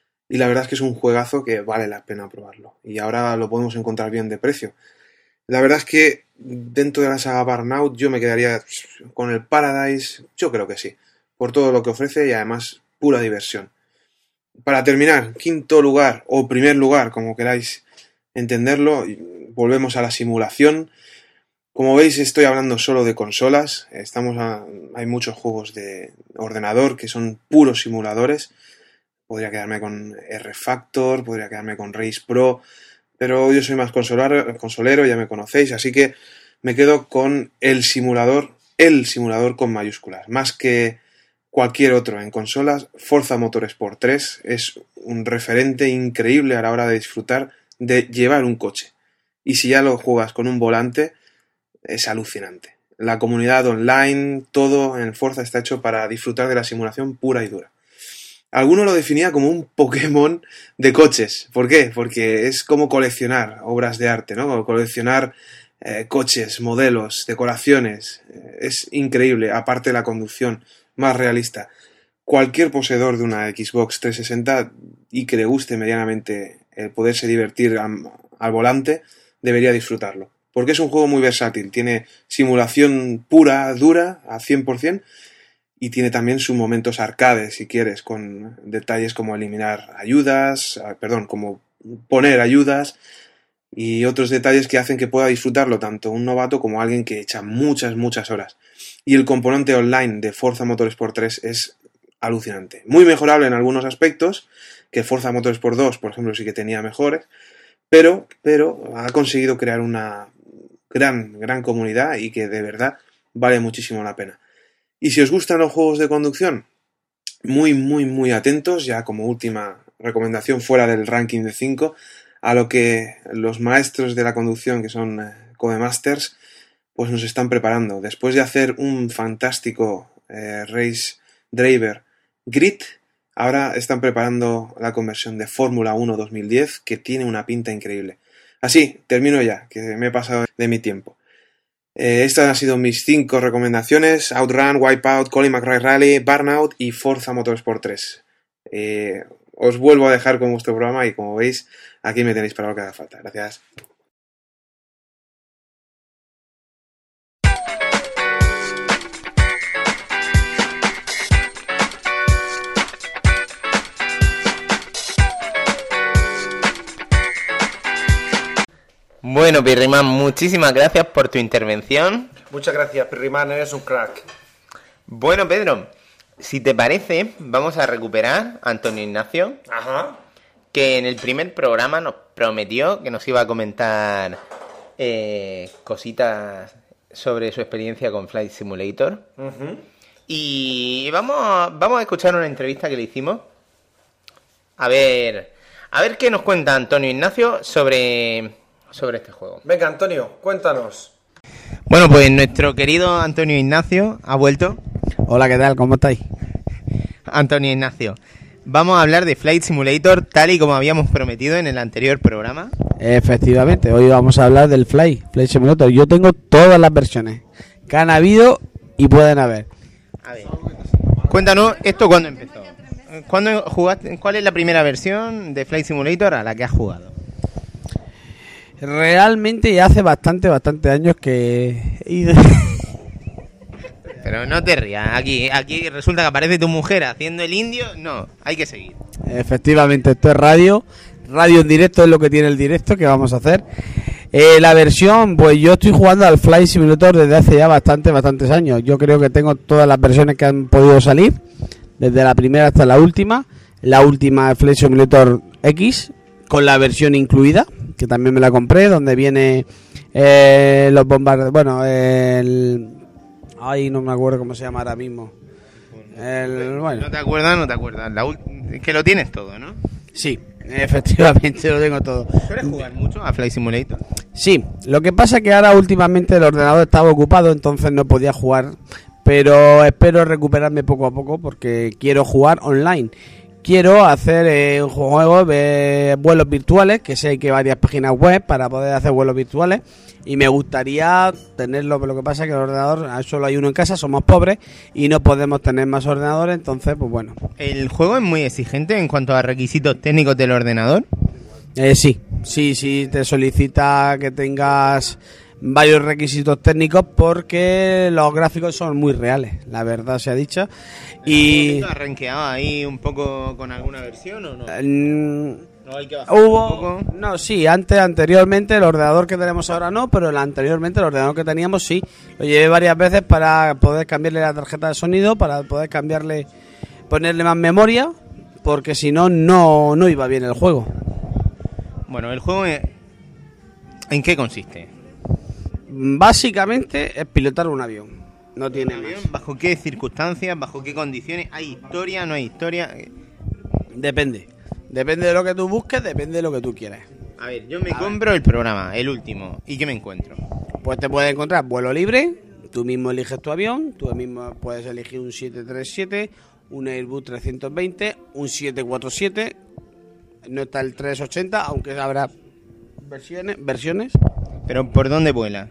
y la verdad es que es un juegazo que vale la pena probarlo, y ahora lo podemos encontrar bien de precio. La verdad es que dentro de la saga Burnout yo me quedaría con el Paradise, yo creo que sí, por todo lo que ofrece y además pura diversión. Para terminar, quinto lugar o primer lugar, como queráis entenderlo, volvemos a la simulación. Como veis, estoy hablando solo de consolas. Estamos a, hay muchos juegos de ordenador que son puros simuladores. Podría quedarme con R-Factor, podría quedarme con Race Pro, pero yo soy más consolero, consolero, ya me conocéis, así que me quedo con el simulador, el simulador con mayúsculas. Más que cualquier otro en consolas, Forza Motorsport tres es un referente increíble a la hora de disfrutar de llevar un coche. Y si ya lo juegas con un volante, es alucinante. La comunidad online, todo en Forza está hecho para disfrutar de la simulación pura y dura. Alguno lo definía como un Pokémon de coches. ¿Por qué? Porque es como coleccionar obras de arte, ¿no? Como coleccionar eh, coches, modelos, decoraciones. Eh, es increíble, aparte de la conducción más realista. Cualquier poseedor de una Xbox trescientos sesenta y que le guste medianamente el poderse divertir al, al volante, debería disfrutarlo. Porque es un juego muy versátil. Tiene simulación pura, dura, a cien por ciento, y tiene también sus momentos arcade, si quieres, con detalles como eliminar ayudas, perdón, como poner ayudas y otros detalles que hacen que pueda disfrutarlo tanto un novato como alguien que echa muchas, muchas horas. Y el componente online de Forza Motorsport tres es alucinante. Muy mejorable en algunos aspectos, que Forza Motorsport dos, por ejemplo, sí que tenía mejores, pero, pero ha conseguido crear una gran, gran comunidad y que de verdad vale muchísimo la pena. Y si os gustan los juegos de conducción, muy, muy, muy atentos, ya como última recomendación fuera del ranking de cinco, a lo que los maestros de la conducción, que son eh, Codemasters, pues nos están preparando. Después de hacer un fantástico eh, Race Driver Grid, ahora están preparando la conversión de Fórmula uno dos mil diez, que tiene una pinta increíble. Así, termino ya, que me he pasado de mi tiempo. Eh, estas han sido mis cinco recomendaciones: Outrun, Wipeout, Colin McRae Rally, Burnout y Forza Motorsport tres. Eh, os vuelvo a dejar con vuestro programa y, como veis, aquí me tenéis para lo que haga falta. Gracias. Bueno, Pirrimán, muchísimas gracias por tu intervención. Muchas gracias, Pirrimán, eres un crack. Bueno, Pedro, si te parece, vamos a recuperar a Antonio Ignacio. Ajá. Que en el primer programa nos prometió que nos iba a comentar eh, cositas sobre su experiencia con Flight Simulator. Uh-huh. Y vamos, vamos a escuchar una entrevista que le hicimos. A ver, a ver qué nos cuenta Antonio Ignacio sobre... sobre este juego. Venga, Antonio, cuéntanos. Bueno, pues nuestro querido Antonio Ignacio ha vuelto. Hola, ¿qué tal? ¿Cómo estáis? Antonio Ignacio, vamos a hablar de Flight Simulator tal y como habíamos prometido en el anterior programa. Efectivamente, hoy vamos a hablar del Flight, Flight Simulator. Yo tengo todas las versiones que han habido y pueden haber. A ver, cuéntanos, ¿esto cuándo empezó? ¿cuándo jugaste, ¿cuál es la primera versión de Flight Simulator a la que has jugado? Realmente ya hace bastante, bastante años que he ido... Pero no te rías, aquí, aquí resulta que aparece tu mujer haciendo el indio. No, hay que seguir. Efectivamente, esto es radio. Radio en directo es lo que tiene el directo que vamos a hacer. Eh, la versión, pues yo estoy jugando al Flight Simulator desde hace ya bastante, bastantes años. Yo creo que tengo todas las versiones que han podido salir, desde la primera hasta la última. La última es Flight Simulator X, con la versión incluida, que también me la compré, donde viene eh, los bombarderos, bueno, el... Ay, no me acuerdo cómo se llama ahora mismo. El, bueno. No te acuerdas, no te acuerdas. La ul- es que lo tienes todo, ¿no? Sí, efectivamente lo tengo todo. ¿Quieres jugar mucho a Flight Simulator? Sí, lo que pasa es que ahora últimamente el ordenador estaba ocupado, entonces no podía jugar. Pero espero recuperarme poco a poco porque quiero jugar online. Quiero hacer eh, un juego de vuelos virtuales, que sé que hay varias páginas web para poder hacer vuelos virtuales. Y me gustaría tenerlo, pero lo que pasa es que el ordenador, solo hay uno en casa, somos pobres y no podemos tener más ordenadores, entonces, pues bueno. ¿El juego es muy exigente en cuanto a requisitos técnicos del ordenador? Eh, sí, sí, sí, te solicita que tengas varios requisitos técnicos porque los gráficos son muy reales, la verdad sea dicha. Y ¿Has rankeado ahí un poco con alguna versión o no? Eh, No hay que bajar Hubo, un poco. no, sí, antes, anteriormente, el ordenador que tenemos ahora no, pero el anteriormente, el ordenador que teníamos sí. Lo llevé varias veces para poder cambiarle la tarjeta de sonido, para poder cambiarle, ponerle más memoria, porque si no, no, no iba bien el juego. Bueno, el juego, ¿en qué consiste? Básicamente es pilotar un avión, no tiene ¿Un avión? más. ¿Bajo qué circunstancias? ¿Bajo qué condiciones? ¿Hay historia? ¿No hay historia? Depende, depende de lo que tú busques, depende de lo que tú quieras. A ver, yo me A compro el programa, el último. ¿Y qué me encuentro? Pues te puedes encontrar vuelo libre, tú mismo eliges tu avión, tú mismo puedes elegir un siete tres siete, un Airbus trescientos veinte, un siete cuatro siete, no está el trescientos ochenta, aunque habrá versiones, versiones, ¿Pero por dónde vuela?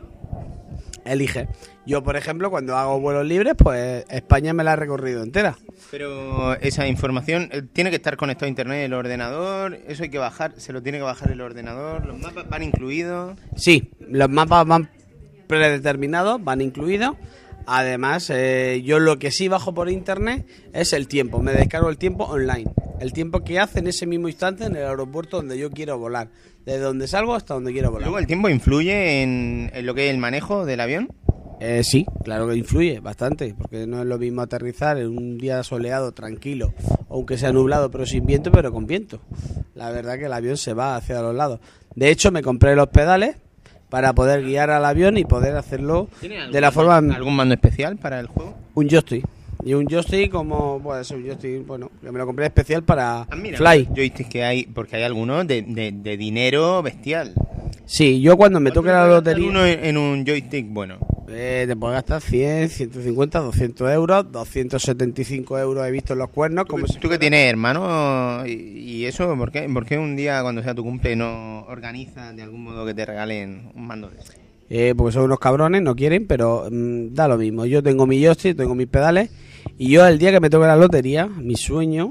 elige. Yo, por ejemplo, cuando hago vuelos libres, pues España me la he recorrido entera. Pero esa información eh, tiene que estar conectado a internet el ordenador, eso hay que bajar, se lo tiene que bajar el ordenador, los mapas van incluidos. Sí, los mapas van predeterminados, van incluidos. Además, eh, yo lo que sí bajo por internet es el tiempo. Me descargo el tiempo online. El tiempo que hace en ese mismo instante en el aeropuerto donde yo quiero volar. Desde donde salgo hasta donde quiero volar. Luego el tiempo influye en, en lo que es el manejo del avión. Eh, sí, claro que influye bastante. Porque no es lo mismo aterrizar en un día soleado, tranquilo, aunque sea nublado pero sin viento, pero con viento. La verdad que el avión se va hacia los lados. De hecho, me compré los pedales para poder guiar al avión y poder hacerlo de la forma... ¿Algún mando especial para el juego? Un joystick. Y un joystick como... Puede ser un joystick, bueno, que me lo compré especial para Ah, mira, Fly. joysticks que hay, porque hay algunos de, de, de dinero bestial. Sí, yo cuando me toque la lotería... Uno en, en un joystick, bueno. Eh, te puedes gastar cien, ciento cincuenta, doscientos euros, doscientos setenta y cinco euros he visto en los cuernos. Como ¿Tú, si tú que tienes hermano y, y eso, ¿por qué, ¿por qué un día cuando sea tu cumple no organizas de algún modo que te regalen un mando de ese? Eh, porque son unos cabrones, no quieren, pero mmm, da lo mismo. Yo tengo mi joystick, tengo mis pedales y yo el día que me toque la lotería, mi sueño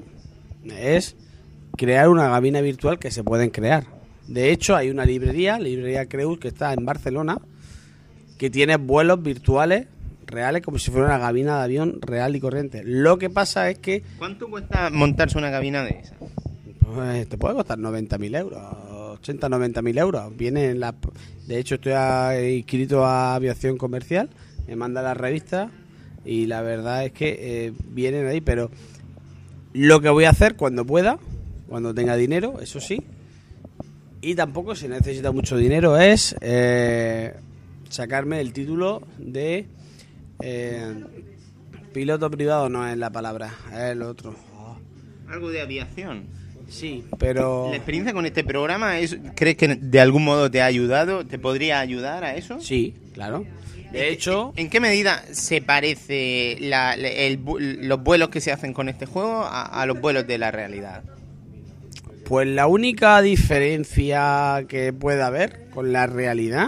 es crear una cabina virtual que se pueden crear. De hecho, hay una librería, librería Creus, que está en Barcelona, que tiene vuelos virtuales reales como si fuera una cabina de avión real y corriente. Lo que pasa es que ¿Cuánto cuesta montarse una cabina de esa? pues, te puede costar noventa mil euros, ochenta, noventa mil euros. Viene en la... De hecho, estoy a- inscrito a Aviación Comercial, me manda la revista y la verdad es que eh, vienen ahí, pero lo que voy a hacer cuando pueda, cuando tenga dinero, eso sí, y tampoco se necesita mucho dinero, es eh, sacarme el título de eh, piloto privado, no es la palabra, es el otro. Oh. Algo de aviación. Sí, pero... ¿La experiencia con este programa es, crees que de algún modo te ha ayudado? ¿Te podría ayudar a eso? Sí, claro. De hecho, ¿En qué medida se parece la- el vu- los vuelos que se hacen con este juego a, a los vuelos de la realidad? pues la única diferencia que puede haber con la realidad,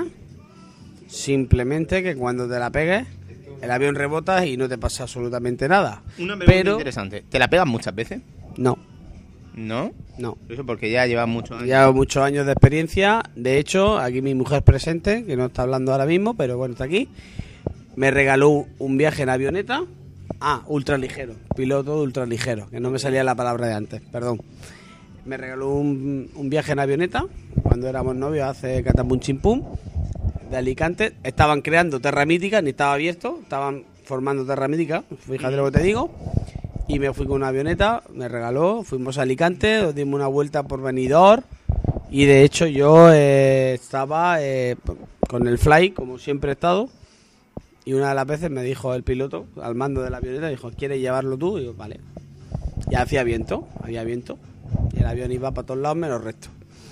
simplemente que cuando te la pegues, el avión rebota y no te pasa absolutamente nada. Una pregunta Pero interesante. ¿Te la pegas muchas veces? No, ¿No? no. Eso porque ya lleva muchos años. Llevo muchos años de experiencia. De hecho, aquí mi mujer presente, que no está hablando ahora mismo, pero bueno, está aquí. Me regaló un viaje en avioneta. Ah, ultraligero. Piloto ultraligero, que no me salía la palabra de antes, perdón. Me regaló un, un viaje en avioneta cuando éramos novios hace catapum chimpum de Alicante. Estaban creando Terra Mítica, ni estaba abierto, estaban formando Terra Mítica, fíjate lo que te digo. Y me fui con una avioneta, me regaló, fuimos a Alicante, nos dimos una vuelta por Benidorm. Y de hecho yo eh, estaba eh, con el Fly, como siempre he estado. Y una de las veces me dijo el piloto, al mando de la avioneta, dijo, ¿quieres llevarlo tú? Y yo, vale. Y hacía viento, había viento. Y el avión iba para todos lados menos recto.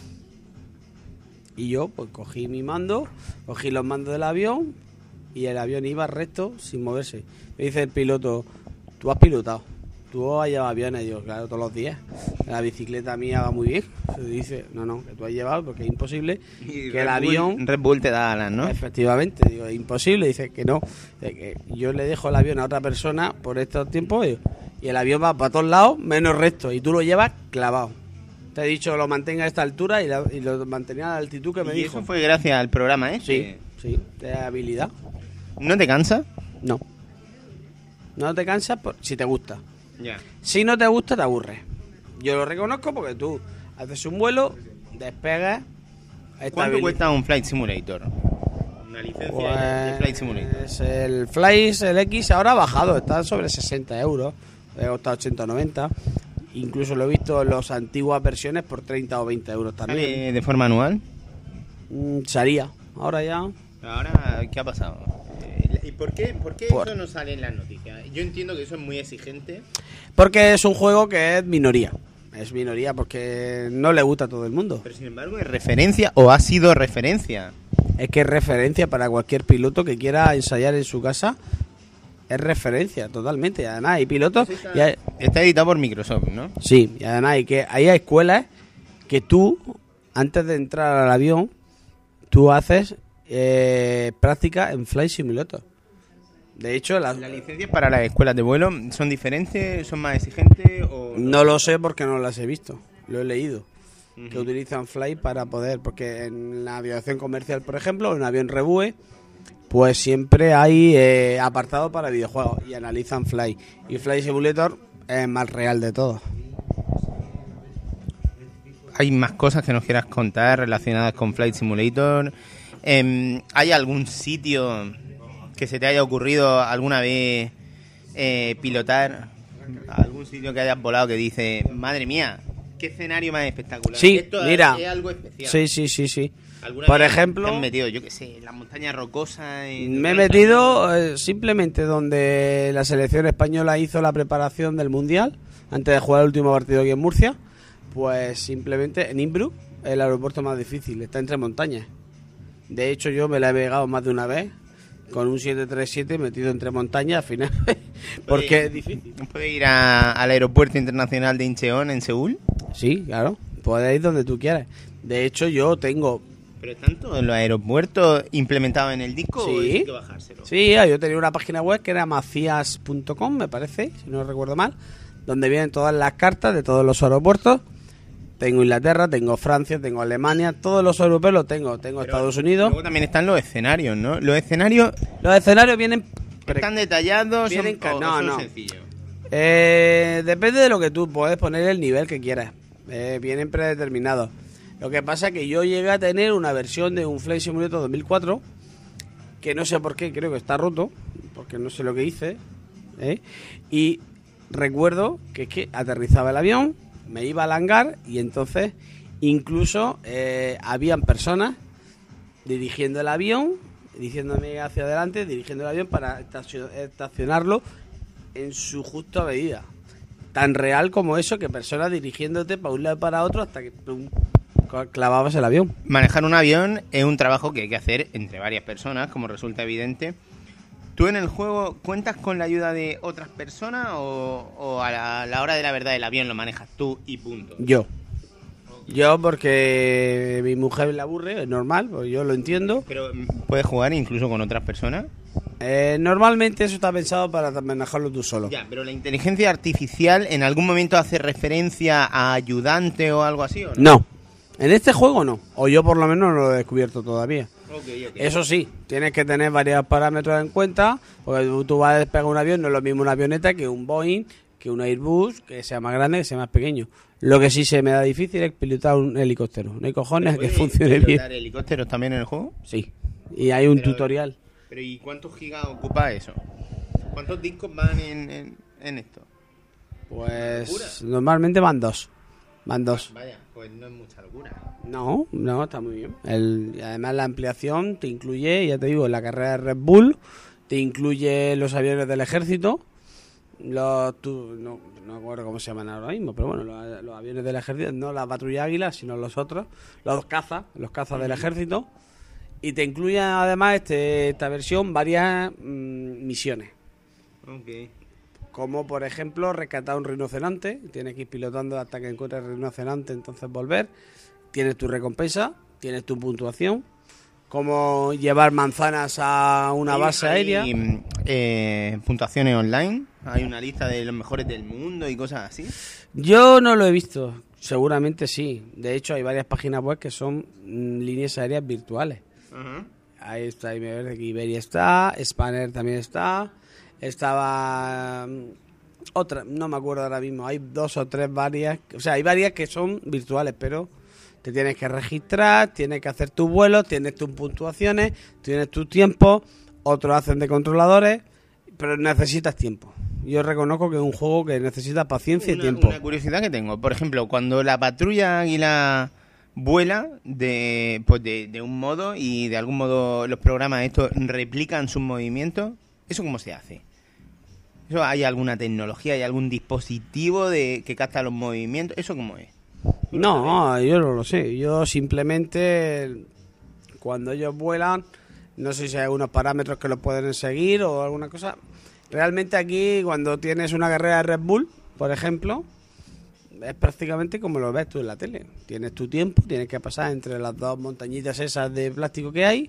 Y yo, pues cogí mi mando, cogí los mandos del avión y el avión iba recto sin moverse. Me dice el piloto, tú has pilotado, tú has llevado aviones. Y yo, claro, todos los días. La bicicleta mía va muy bien. Se dice, no, no, que tú has llevado porque es imposible Y que el Red Bull- avión... Red Bull te da alas, ¿no? Efectivamente, digo, es imposible. Dice que no, que yo le dejo el avión a otra persona por estos tiempos y, y el avión va para todos lados menos recto y tú lo llevas clavado. Te he dicho lo mantenga a esta altura y, la, y lo mantenía a la altitud que me y dijo. eso fue gracias al programa, ¿eh? Sí, sí, de habilidad. ¿No te cansa? No. No te cansas por, si te gusta. Ya. Si no te gusta, te aburres. Yo lo reconozco porque tú haces un vuelo, despegas... ¿Cuánto estabilizas- cuesta un Flight Simulator? Una licencia de- de Flight Simulator. Pues el Flight, el X ahora ha bajado, está sobre sesenta euros, ha costado ochenta o noventa. Incluso lo he visto en las antiguas versiones por treinta o veinte euros también. ¿Sale de forma anual? Mm, Sería, ahora ya. Ahora, ¿qué ha pasado? Eh, ¿Y por qué, por qué Por- eso no sale en las noticias? Yo entiendo que eso es muy exigente. Porque es un juego que es minoría. Es minoría porque no le gusta a todo el mundo. Pero sin embargo, ¿es referencia o ha sido referencia? Es que es referencia para cualquier piloto que quiera ensayar en su casa. Es referencia totalmente. Y además hay pilotos... y hay- Está editado por Microsoft, ¿no? Sí, y además hay que hay escuelas que tú, antes de entrar al avión, tú haces eh, práctica en Flight Simulator. De hecho, la- ¿Las licencias para las escuelas de vuelo son diferentes, son más exigentes o...? no lo sé porque no las he visto, lo he leído. Que utilizan Flight para poder, porque en la aviación comercial, por ejemplo, en un avión Rebue, pues siempre hay eh, apartado para videojuegos y analizan Flight. Y Flight Simulator es el más real de todo. ¿Hay más cosas que nos quieras contar relacionadas con Flight Simulator? Eh, ¿Hay algún sitio que se te haya ocurrido alguna vez eh, pilotar? ¿Algún sitio que hayas volado que dice, madre mía, qué escenario más espectacular? Sí, Esto es- mira. es algo especial. Sí, sí, sí, sí. ¿Alguna Por vez ejemplo, te has metido, yo qué sé, en las montañas rocosas? en- me he metido eh, simplemente donde la selección española hizo la preparación del Mundial, antes de jugar el último partido aquí en Murcia, pues simplemente en Innsbruck, el aeropuerto más difícil, está entre montañas. De hecho, yo me la he pegado más de una vez con un siete treinta y siete metido entre montañas al final, porque Oye, es difícil. ¿Puedes ir a- al aeropuerto internacional de Incheon en Seúl? Sí, claro, puedes ir donde tú quieras. De hecho, yo tengo... ¿Pero están todos los aeropuertos implementados en el disco o Sí. hay que bajárselo? Sí, yo tenía una página web que era macías punto com, me parece, si no recuerdo mal, donde vienen todas las cartas de todos los aeropuertos. Tengo Inglaterra, tengo Francia, tengo Alemania, todos los europeos los tengo. Tengo Pero Estados Unidos. Luego también están los escenarios, ¿no? Los escenarios Los escenarios vienen... pre- están detallados, son, Vienen ca- o- o no, son no. sencillos. Eh, depende de lo que tú puedes poner el nivel que quieras. Eh, vienen predeterminados. Lo que pasa es que yo llegué a tener una versión de un Flight Simulator dos mil cuatro que no sé por qué, creo que está roto, porque no sé lo que hice. ¿eh? Y recuerdo que es que aterrizaba el avión, me iba al hangar y entonces incluso eh, habían personas dirigiendo el avión, diciéndome hacia adelante, dirigiendo el avión para estacio- estacionarlo en su justa medida. Tan real como eso, que personas dirigiéndote para un lado y para otro hasta que pum, clavabas el avión. Manejar un avión es un trabajo que hay que hacer entre varias personas, como resulta evidente. ¿Tú en el juego cuentas con la ayuda de otras personas o, o a la, a la hora de la verdad el avión lo manejas tú y punto? Yo. Yo porque mi mujer le aburre, es normal, pues yo lo entiendo. Pero ¿puedes jugar incluso con otras personas? Eh, normalmente eso está pensado para manejarlo tú solo. Ya, pero la inteligencia artificial en algún momento hace referencia a ayudante o algo así, ¿o no? No, en este juego no, o yo por lo menos no lo he descubierto todavía. Okay, okay. Eso sí, tienes que tener varios parámetros en cuenta, porque tú, tú vas a despegar un avión, no es lo mismo una avioneta que un Boeing, que un Airbus, que sea más grande, que sea más pequeño. Lo que sí se me da difícil es pilotar un helicóptero. No hay cojones que funcione bien. ¿Pilotar helicópteros también en el juego? Sí, y hay un Pero- tutorial. Pero ¿y cuántos gigas ocupa eso? ¿Cuántos discos van en, en, en esto? Pues locura. normalmente van dos. Van dos. Vaya, pues no es mucha locura. No, no, está muy bien. El, y además la ampliación te incluye, ya te digo, la carrera de Red Bull, te incluye los aviones del ejército, los tu- no, no me acuerdo cómo se llaman ahora mismo, pero bueno, los, los aviones del ejército, no la patrulla Águila, sino los otros, los cazas, los cazas del ejército, y te incluye además este, esta versión varias mm, misiones. Ok. Como por ejemplo rescatar un rinoceronte, tienes que ir pilotando hasta que encuentres el rinoceronte, entonces volver, tienes tu recompensa, tienes tu puntuación, como llevar manzanas a una Hay- base hay, aérea. mm, eh, puntuaciones online, hay una lista de los mejores del mundo y cosas así. Yo no lo he visto, seguramente sí. De hecho hay varias páginas web que son mm, líneas aéreas virtuales. Ajá. Ahí está, Iberia está, Spanair también está, estaba mm, otra, no me acuerdo ahora mismo, hay dos o tres varias, o sea, hay varias que son virtuales, pero te tienes que registrar, tienes que hacer tus vuelos, tienes tus puntuaciones, tienes tus tiempos, otros hacen de controladores, pero necesitas tiempo. Yo reconozco que es un juego que necesita paciencia y Una, tiempo. una curiosidad que tengo, por ejemplo, cuando la patrulla águila vuela de, pues de, de un modo y de algún modo los programas estos replican sus movimientos, ¿eso cómo se hace? ¿Eso hay alguna tecnología, hay algún dispositivo de que capta los movimientos? ¿Eso cómo es? No, yo no lo sé. Yo simplemente, cuando ellos vuelan, no sé si hay algunos parámetros que los pueden seguir o alguna cosa. Realmente aquí, cuando tienes una carrera de Red Bull, por ejemplo, es prácticamente como lo ves tú en la tele. Tienes tu tiempo, tienes que pasar entre las dos montañitas esas de plástico que hay,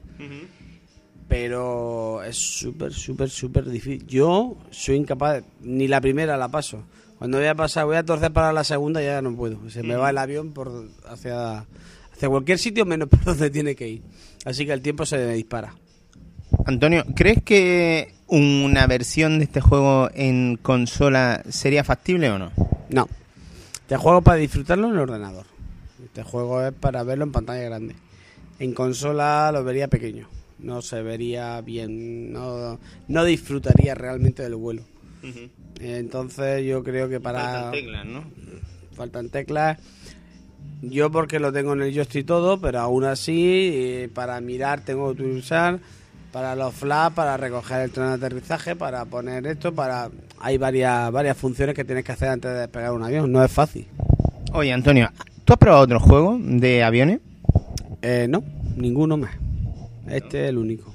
pero es súper, súper, súper difícil. Yo soy incapaz, de- ni la primera la paso. Cuando voy a pasar, voy a torcer para la segunda, ya no puedo. Se me va el avión por hacia, hacia cualquier sitio menos por donde tiene que ir. Así que el tiempo se me dispara. Antonio, ¿crees que una versión de este juego en consola sería factible o no? No. Este juego es para disfrutarlo en el ordenador. Este juego es para verlo en pantalla grande. En consola lo vería pequeño. No se vería bien. No, no disfrutaría realmente del vuelo. Entonces yo creo que para... Faltan teclas, ¿no? Faltan teclas. Yo porque lo tengo en el joystick y todo, pero aún así, eh, para mirar tengo que usar, para los flaps, para recoger el tren de aterrizaje, para poner esto, para... Hay varias varias funciones que tienes que hacer antes de despegar un avión, no es fácil. Oye, Antonio, ¿tú has probado otro juego de aviones? Eh, no, ninguno más. Este es el único.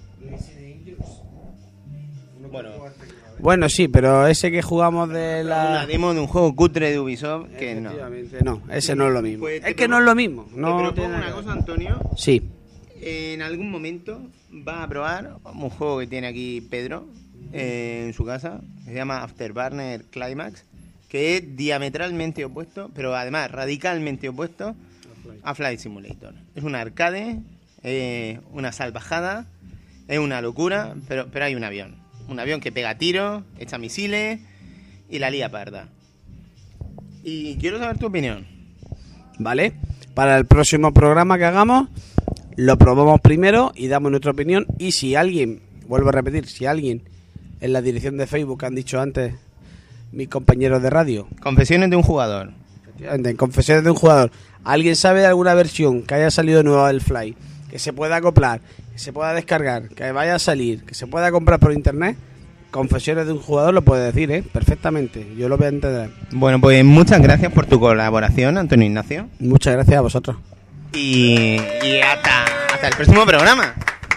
Bueno, Bueno, sí, pero ese que jugamos de una la... demo de un juego cutre de Ubisoft que no. Efectivamente, no, ese no es lo mismo. Pues te Es que propongo- no es lo mismo. Te No propongo tiene una nada que cosa, ver. Antonio. Sí, En algún momento vas a probar un juego que tiene aquí Pedro eh, en su casa, que se llama Afterburner Climax, que es diametralmente opuesto, pero además radicalmente opuesto a Flight Simulator. Es un arcade, eh, una salvajada, es una locura, pero, pero hay un avión. Un avión que pega tiros, echa misiles y la lía parda. Y quiero saber tu opinión. ¿vale? Para el próximo programa que hagamos, lo probamos primero y damos nuestra opinión. Y si alguien, vuelvo a repetir, si alguien en la dirección de Facebook que han dicho antes mis compañeros de radio, Confesiones de un jugador. efectivamente, en confesiones de un jugador, alguien sabe de alguna versión que haya salido nueva del Fly, que se pueda acoplar, que se pueda descargar, que vaya a salir, que se pueda comprar por internet, confesiones de un jugador lo puede decir, ¿eh? Perfectamente, yo lo voy a entender. Bueno, pues muchas gracias por tu colaboración, Antonio Ignacio. Muchas gracias a vosotros. Y, y hasta, hasta el próximo programa.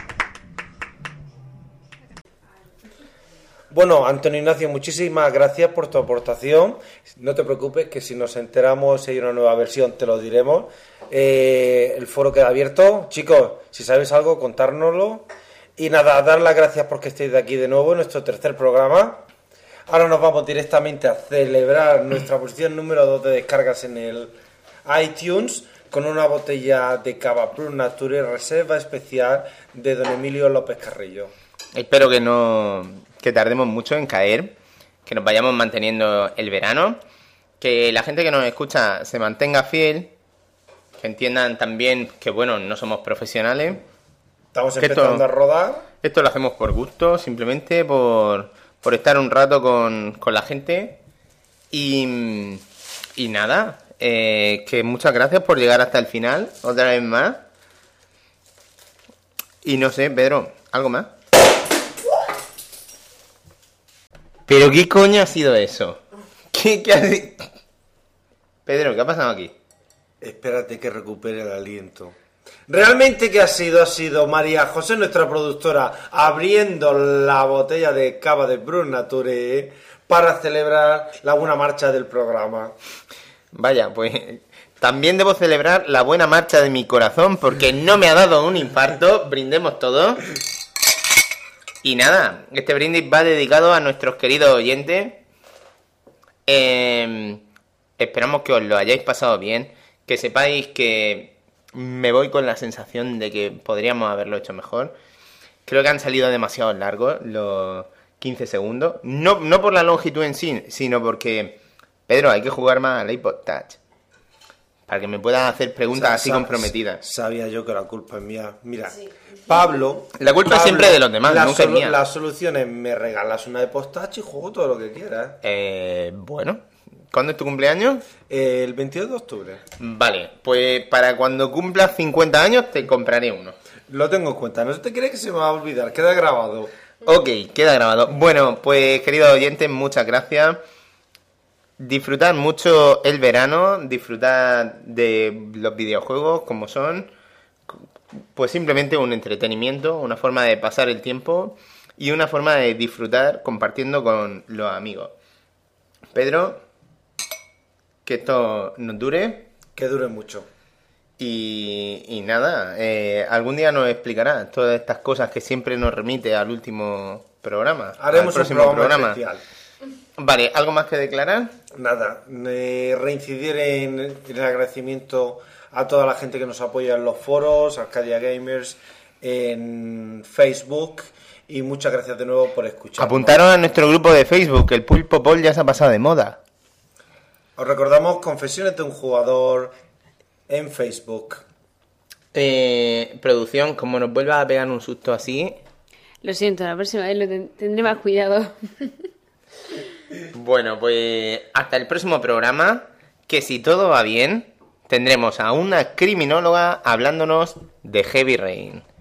Bueno, Antonio Ignacio, muchísimas gracias por tu aportación. No te preocupes, que si nos enteramos si hay una nueva versión, te lo diremos. Eh, el foro queda abierto. Chicos, si sabéis algo, contárnoslo. Y nada, dar las gracias porque estéis de aquí de nuevo en nuestro tercer programa. Ahora nos vamos directamente a celebrar nuestra posición número dos de descargas en el iTunes con una botella de cava Brut Nature reserva especial de don Emilio López Carrillo. Espero que no que tardemos mucho en caer, que nos vayamos manteniendo el verano, que la gente que nos escucha se mantenga fiel, que entiendan también que, bueno, no somos profesionales. Estamos empezando esto, a rodar. Esto lo hacemos por gusto, simplemente por, por estar un rato con, con la gente. Y, y nada, eh, que muchas gracias por llegar hasta el final, otra vez más. Y no sé, Pedro, ¿algo más? ¿Pero qué coño ha sido eso? ¿Qué, qué ha sido? Pedro, ¿qué ha pasado aquí? Espérate que recupere el aliento. Realmente que ha sido, ha sido María José, nuestra productora, abriendo la botella de cava de Brut Nature para celebrar la buena marcha del programa. Vaya, pues también debo celebrar la buena marcha de mi corazón porque no me ha dado un infarto. Brindemos todos. Y nada, este brindis va dedicado a nuestros queridos oyentes. Eh, esperamos que os lo hayáis pasado bien, que sepáis que me voy con la sensación de que podríamos haberlo hecho mejor. Creo que han salido demasiado largos los quince segundos. No, no por la longitud en sí, sino porque, Pedro, hay que jugar más al iPod Touch. Para que me puedan hacer preguntas así comprometidas. Sabía yo que la culpa es mía. Mira, sí. Pablo... La culpa Pablo, es siempre de los demás, la nunca es mía. La solución es me regalas una iPod Touch y juego todo lo que quieras. Eh, bueno... ¿Cuándo es tu cumpleaños? Eh, el veintidós de octubre. Vale, pues para cuando cumplas cincuenta años te compraré uno. Lo tengo en cuenta, no te crees que se me va a olvidar, queda grabado. Ok, queda grabado. Bueno, pues queridos oyentes, muchas gracias. Disfrutad mucho el verano, disfrutad de los videojuegos como son. Pues simplemente un entretenimiento, una forma de pasar el tiempo y una forma de disfrutar compartiendo con los amigos. Pedro... Que esto nos dure. Que dure mucho. Y, y nada, eh, algún día nos explicará todas estas cosas que siempre nos remite al último programa. Haremos un programa, programa especial. Vale, ¿algo más que declarar? Nada, eh, reincidir en, en el agradecimiento a toda la gente que nos apoya en los foros, Arcadia Gamers, en Facebook. Y muchas gracias de nuevo por escuchar. Apuntaros a nuestro grupo de Facebook, el Pulpo Pol ya se ha pasado de moda. Os recordamos Confesiones de un Jugador en Facebook. Eh, producción, como nos vuelva a pegar un susto así... Lo siento, la próxima vez lo ten- tendré más cuidado. Bueno, pues hasta el próximo programa, que si todo va bien, tendremos a una criminóloga hablándonos de Heavy Rain.